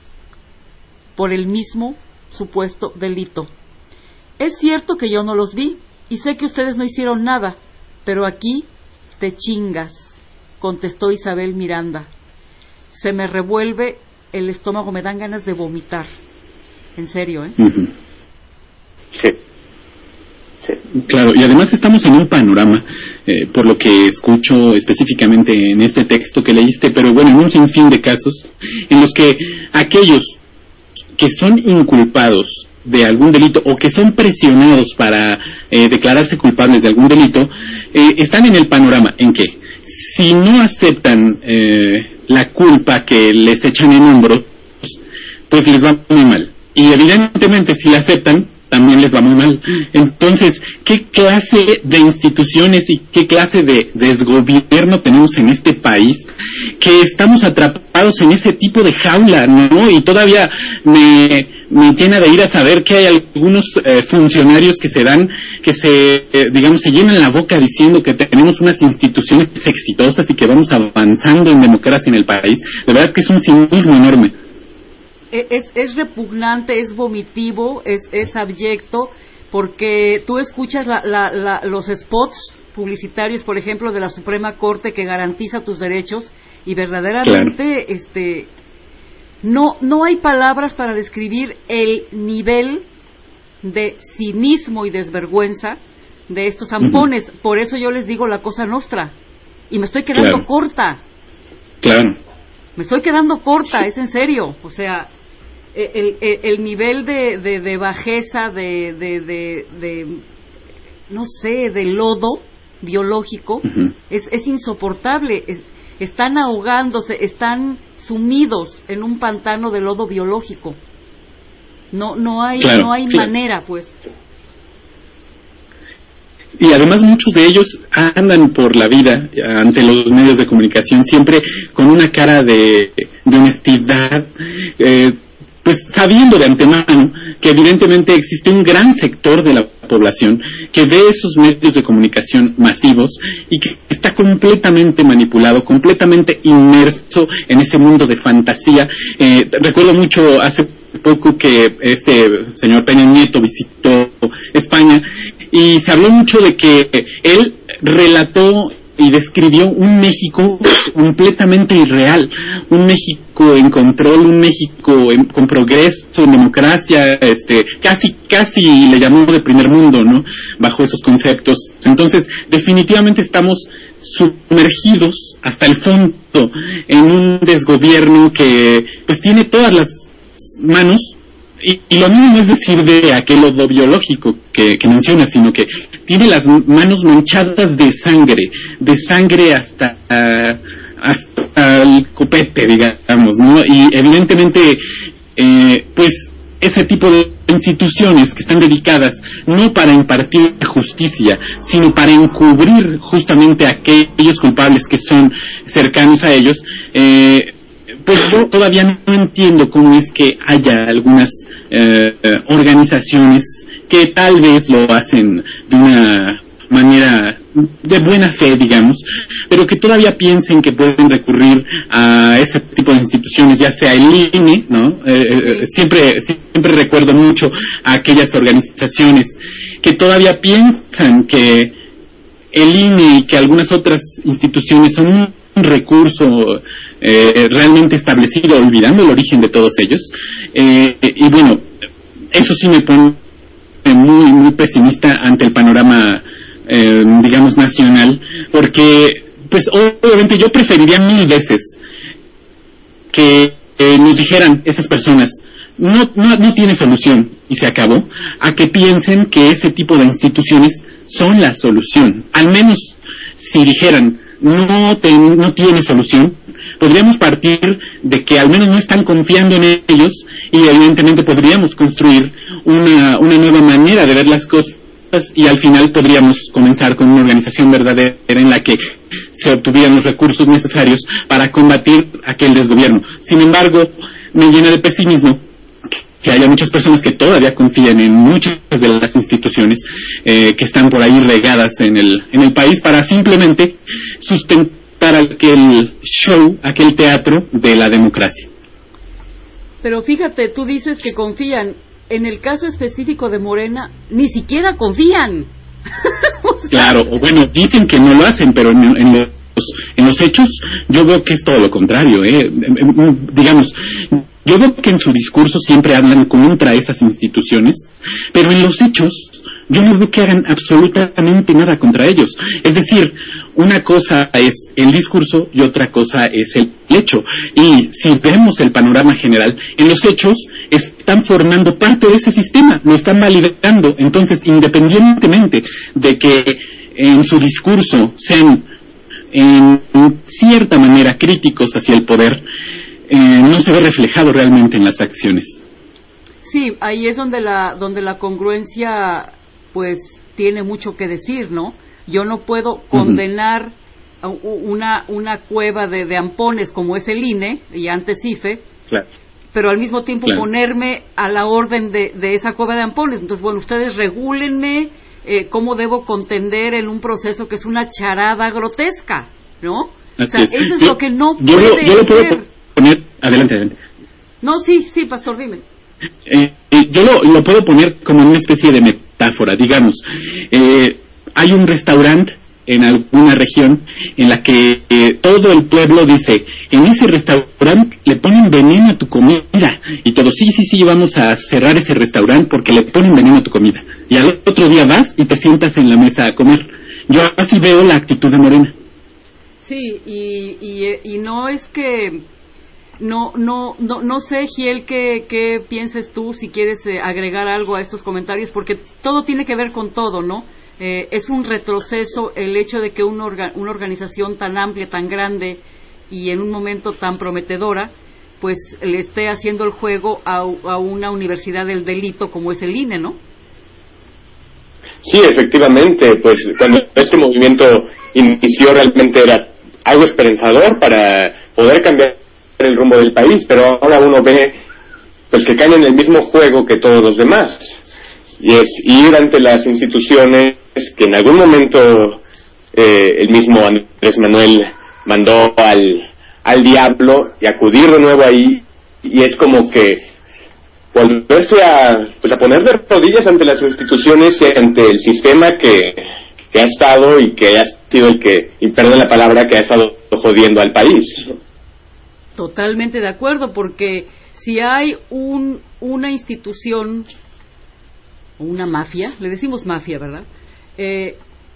por el mismo supuesto delito. Es cierto que yo no los vi y sé que ustedes no hicieron nada, pero aquí te chingas, contestó Isabel Miranda. Se me revuelve el estómago, me dan ganas de vomitar. En serio,
Uh-huh. Sí. Claro, y además estamos en un panorama, por lo que escucho específicamente en este texto que leíste, pero bueno, en un sinfín de casos en los que aquellos que son inculpados de algún delito o que son presionados para declararse culpables de algún delito, están en el panorama en que si no aceptan la culpa que les echan en hombros, pues les va muy mal. Y evidentemente si la aceptan, también les va muy mal. Entonces, ¿qué clase de instituciones y qué clase de desgobierno tenemos en este país que estamos atrapados en ese tipo de jaula, ¿no? Y todavía me llena de ira saber que hay algunos funcionarios que se llenan la boca diciendo que tenemos unas instituciones exitosas y que vamos avanzando en democracia en el país. De verdad que es un cinismo enorme.
Es repugnante, es vomitivo, es abyecto, porque tú escuchas los spots publicitarios, por ejemplo, de la Suprema Corte que garantiza tus derechos, y verdaderamente claro. No hay palabras para describir el nivel de cinismo y desvergüenza de estos zampones. Uh-huh. Por eso yo les digo la cosa nostra, y me estoy quedando corta. Claro. Me estoy quedando corta, es en serio. O sea, el nivel de bajeza, de no sé, de lodo biológico, uh-huh, es insoportable. Están ahogándose, están sumidos en un pantano de lodo biológico. No hay manera, pues.
Y además muchos de ellos andan por la vida ante los medios de comunicación siempre con una cara de honestidad, pues sabiendo de antemano que evidentemente existe un gran sector de la población que ve esos medios de comunicación masivos y que está completamente manipulado, completamente inmerso en ese mundo de fantasía. Recuerdo mucho hace poco que este señor Peña Nieto visitó España y se habló mucho de que él relató y describió un México completamente irreal, un México en control, un México con progreso, en democracia, casi le llamó de primer mundo, ¿no? Bajo esos conceptos. Entonces, definitivamente estamos sumergidos hasta el fondo en un desgobierno que pues tiene todas las manos, y lo mismo no es decir de aquel lodo biológico que menciona, sino que tiene las manos manchadas de sangre hasta el copete, digamos, ¿no? Y evidentemente pues ese tipo de instituciones que están dedicadas no para impartir justicia, sino para encubrir justamente a aquellos culpables que son cercanos a ellos, pues yo todavía no entiendo cómo es que haya algunas organizaciones que tal vez lo hacen de una manera de buena fe, digamos, pero que todavía piensen que pueden recurrir a ese tipo de instituciones, ya sea el INE, ¿no? Siempre recuerdo mucho a aquellas organizaciones que todavía piensan que el INE y que algunas otras instituciones son un recurso realmente establecido, olvidando el origen de todos ellos, y bueno, eso sí me pone muy, muy pesimista ante el panorama digamos nacional, porque pues obviamente yo preferiría 1000 veces que nos dijeran esas personas no tiene solución y se acabó, a que piensen que ese tipo de instituciones son la solución. Al menos si dijeran no tiene solución, podríamos partir de que al menos no están confiando en ellos, y evidentemente podríamos construir una nueva manera de ver las cosas, y al final podríamos comenzar con una organización verdadera en la que se obtuvieran los recursos necesarios para combatir aquel desgobierno. Sin embargo, me llena de pesimismo que haya muchas personas que todavía confían en muchas de las instituciones que están por ahí regadas en el país, para simplemente sustentar aquel show, aquel teatro de la democracia.
Pero fíjate, tú dices que confían. En el caso específico de Morena, ni siquiera confían. O sea,
claro, o bueno, dicen que no lo hacen, pero en los hechos yo veo que es todo lo contrario. Digamos, yo veo que en su discurso siempre hablan contra esas instituciones, pero en los hechos yo no veo que hagan absolutamente nada contra ellos. Es decir, una cosa es el discurso y otra cosa es el hecho. Y si vemos el panorama general, en los hechos están formando parte de ese sistema, lo están validando. Entonces, independientemente de que en su discurso sean en cierta manera críticos hacia el poder, no se ve reflejado realmente en las acciones.
Sí, ahí es donde la congruencia pues tiene mucho que decir, ¿no? Yo no puedo condenar una cueva de ampones como es el INE y antes IFE, claro, pero al mismo tiempo ponerme a la orden de esa cueva de ampones. Entonces, bueno, ustedes regúlenme cómo debo contender en un proceso que es una charada grotesca, ¿no?
Así es.
Eso es lo que no puede
yo lo puedo
ser.
Poner, adelante.
No, sí, pastor, dime.
Yo lo puedo poner como una especie de metáfora, digamos. Hay un restaurante en alguna región en la que todo el pueblo dice, en ese restaurante le ponen veneno a tu comida, y todos, sí, vamos a cerrar ese restaurante porque le ponen veneno a tu comida, y al otro día vas y te sientas en la mesa a comer. Yo así veo la actitud de Morena.
Sí, y no es que no sé, Giel, qué pienses tú, si quieres agregar algo a estos comentarios, porque todo tiene que ver con todo, ¿no? Es un retroceso el hecho de que una organización tan amplia, tan grande y en un momento tan prometedora, pues le esté haciendo el juego a una universidad del delito como es el INE, ¿no?
Sí, efectivamente, pues cuando este movimiento inició realmente era algo esperanzador para poder cambiar el rumbo del país, pero ahora uno ve pues que caen en el mismo juego que todos los demás, y es ir ante las instituciones que en algún momento el mismo Andrés Manuel mandó al diablo, y acudir de nuevo ahí, y es como que volverse a poner de rodillas ante las instituciones y ante el sistema que ha estado y que ha sido el que, y perdón la palabra, que ha estado jodiendo al país.
Totalmente de acuerdo, porque si hay una institución, una mafia, le decimos mafia, ¿verdad?, que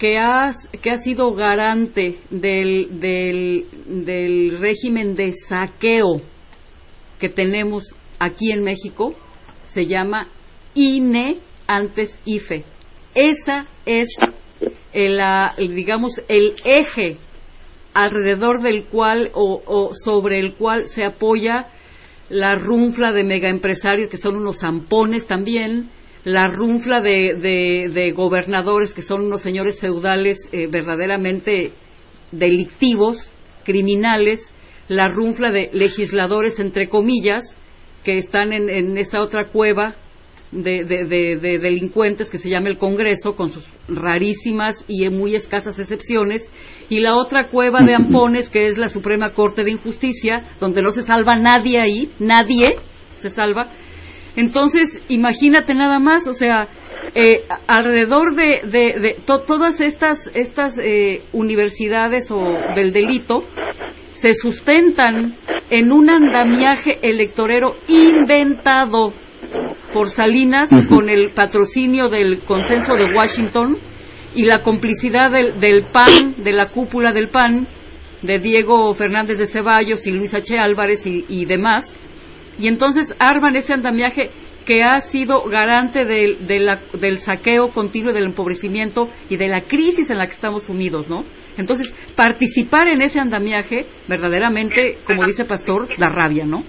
que ha sido garante del régimen de saqueo que tenemos aquí en México se llama INE, antes IFE. Esa es digamos el eje alrededor del cual o sobre el cual se apoya la runfla de megaempresarios que son unos zampones también, la runfla de gobernadores que son unos señores feudales verdaderamente delictivos, criminales, la runfla de legisladores entre comillas que están en esa otra cueva de delincuentes que se llama el Congreso, con sus rarísimas y muy escasas excepciones, y la otra cueva de ampones que es la Suprema Corte de Injusticia, donde no se salva nadie ahí, nadie se salva. Entonces, imagínate nada más, o sea, alrededor de todas estas universidades o del delito se sustentan en un andamiaje electorero inventado por Salinas con el patrocinio del Consenso de Washington y la complicidad del PAN, de la cúpula del PAN, de Diego Fernández de Ceballos y Luis H. Álvarez y demás. Y entonces arman ese andamiaje que ha sido garante del saqueo continuo, del empobrecimiento y de la crisis en la que estamos sumidos, ¿no? Entonces, participar en ese andamiaje, verdaderamente, como dice Pastor, da rabia, ¿no?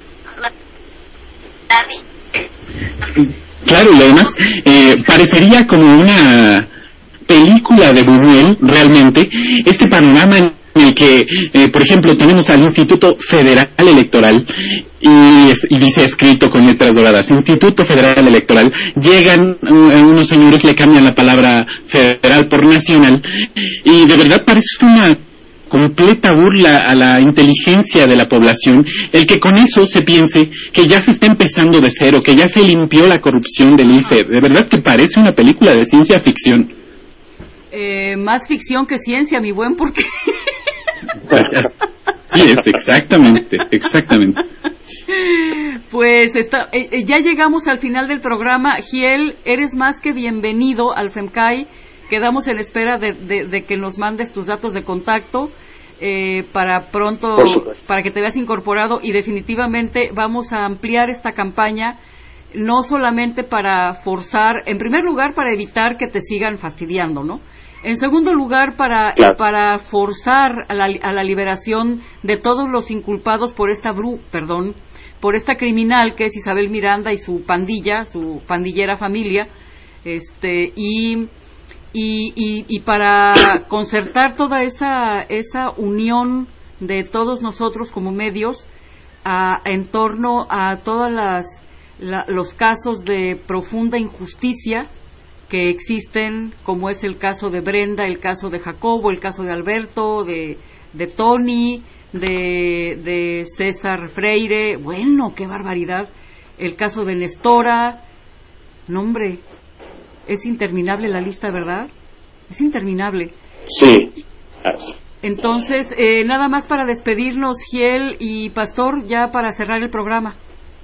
Claro, y además parecería como una película de Buñuel, realmente, este panorama en el que, por ejemplo, tenemos al Instituto Federal Electoral y dice escrito con letras doradas, Instituto Federal Electoral, llegan unos señores, le cambian la palabra federal por nacional, y de verdad parece una completa burla a la inteligencia de la población el que con eso se piense que ya se está empezando de cero, que ya se limpió la corrupción del IFE. De verdad que parece una película de ciencia ficción.
Más ficción que ciencia, mi buen, porque...
Sí, es exactamente.
Pues ya llegamos al final del programa. Giel, eres más que bienvenido al FEMCAI. Quedamos en espera de que nos mandes tus datos de contacto para pronto, para que te veas incorporado, y definitivamente vamos a ampliar esta campaña, no solamente para forzar, en primer lugar para evitar que te sigan fastidiando, ¿no? En segundo lugar, para forzar a la liberación de todos los inculpados por esta criminal que es Isabel Miranda y su pandilla, su pandillera familia, y para concertar toda esa unión de todos nosotros como medios en torno a todos los casos de profunda injusticia que existen, como es el caso de Brenda, el caso de Jacobo, el caso de Alberto, de Tony, de César Freire. Bueno, qué barbaridad. El caso de Nestora. No, hombre, es interminable la lista, ¿verdad? Es interminable.
Sí.
Entonces, nada más para despedirnos, Giel y Pastor, ya para cerrar el programa.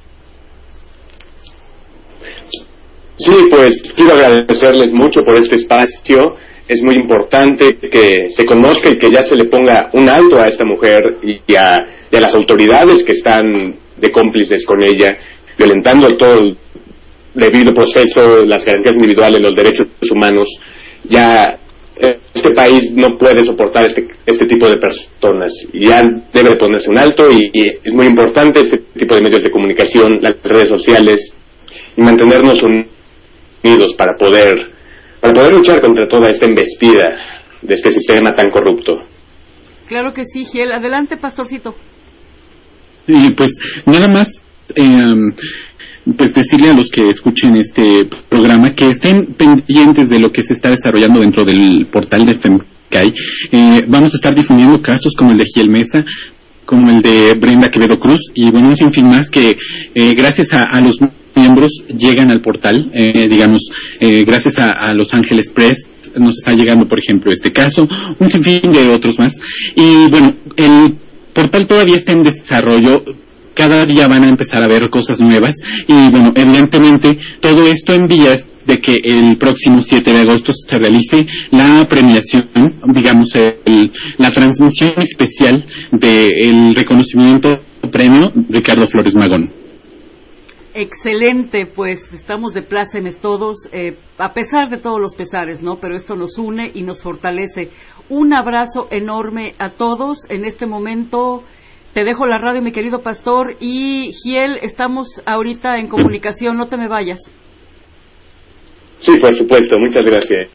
Sí, pues quiero agradecerles mucho por este espacio. Es muy importante que se conozca y que ya se le ponga un alto a esta mujer y a las autoridades que están de cómplices con ella, violentando todo el debido proceso, las garantías individuales, los derechos humanos. Ya este país no puede soportar este tipo de personas. Ya debe ponerse un alto y es muy importante este tipo de medios de comunicación, las redes sociales, y mantenernos unidos para poder luchar contra toda esta embestida de este sistema tan corrupto.
Claro que sí, Giel. Adelante, Pastorcito.
Y pues nada más pues decirle a los que escuchen este programa que estén pendientes de lo que se está desarrollando dentro del portal de FEMCAI. Vamos a estar difundiendo casos como el de Giel Mesa, como el de Brenda Quevedo Cruz, y bueno, un sinfín más que gracias a los miembros llegan al portal, gracias a Los Ángeles Press nos está llegando, por ejemplo, este caso, un sinfín de otros más. Y bueno, el portal todavía está en desarrollo. cada día van a empezar a ver cosas nuevas y bueno, evidentemente todo esto en vías de que el próximo 7 de agosto se realice la premiación, digamos, la transmisión especial del reconocimiento premio Ricardo Flores Magón.
Excelente, pues estamos de plácemes todos, a pesar de todos los pesares, ¿no? Pero esto nos une y nos fortalece. Un abrazo enorme a todos. En este momento te dejo la radio, mi querido pastor, y Giel, estamos ahorita en comunicación, no te me vayas.
Sí, por supuesto, muchas gracias.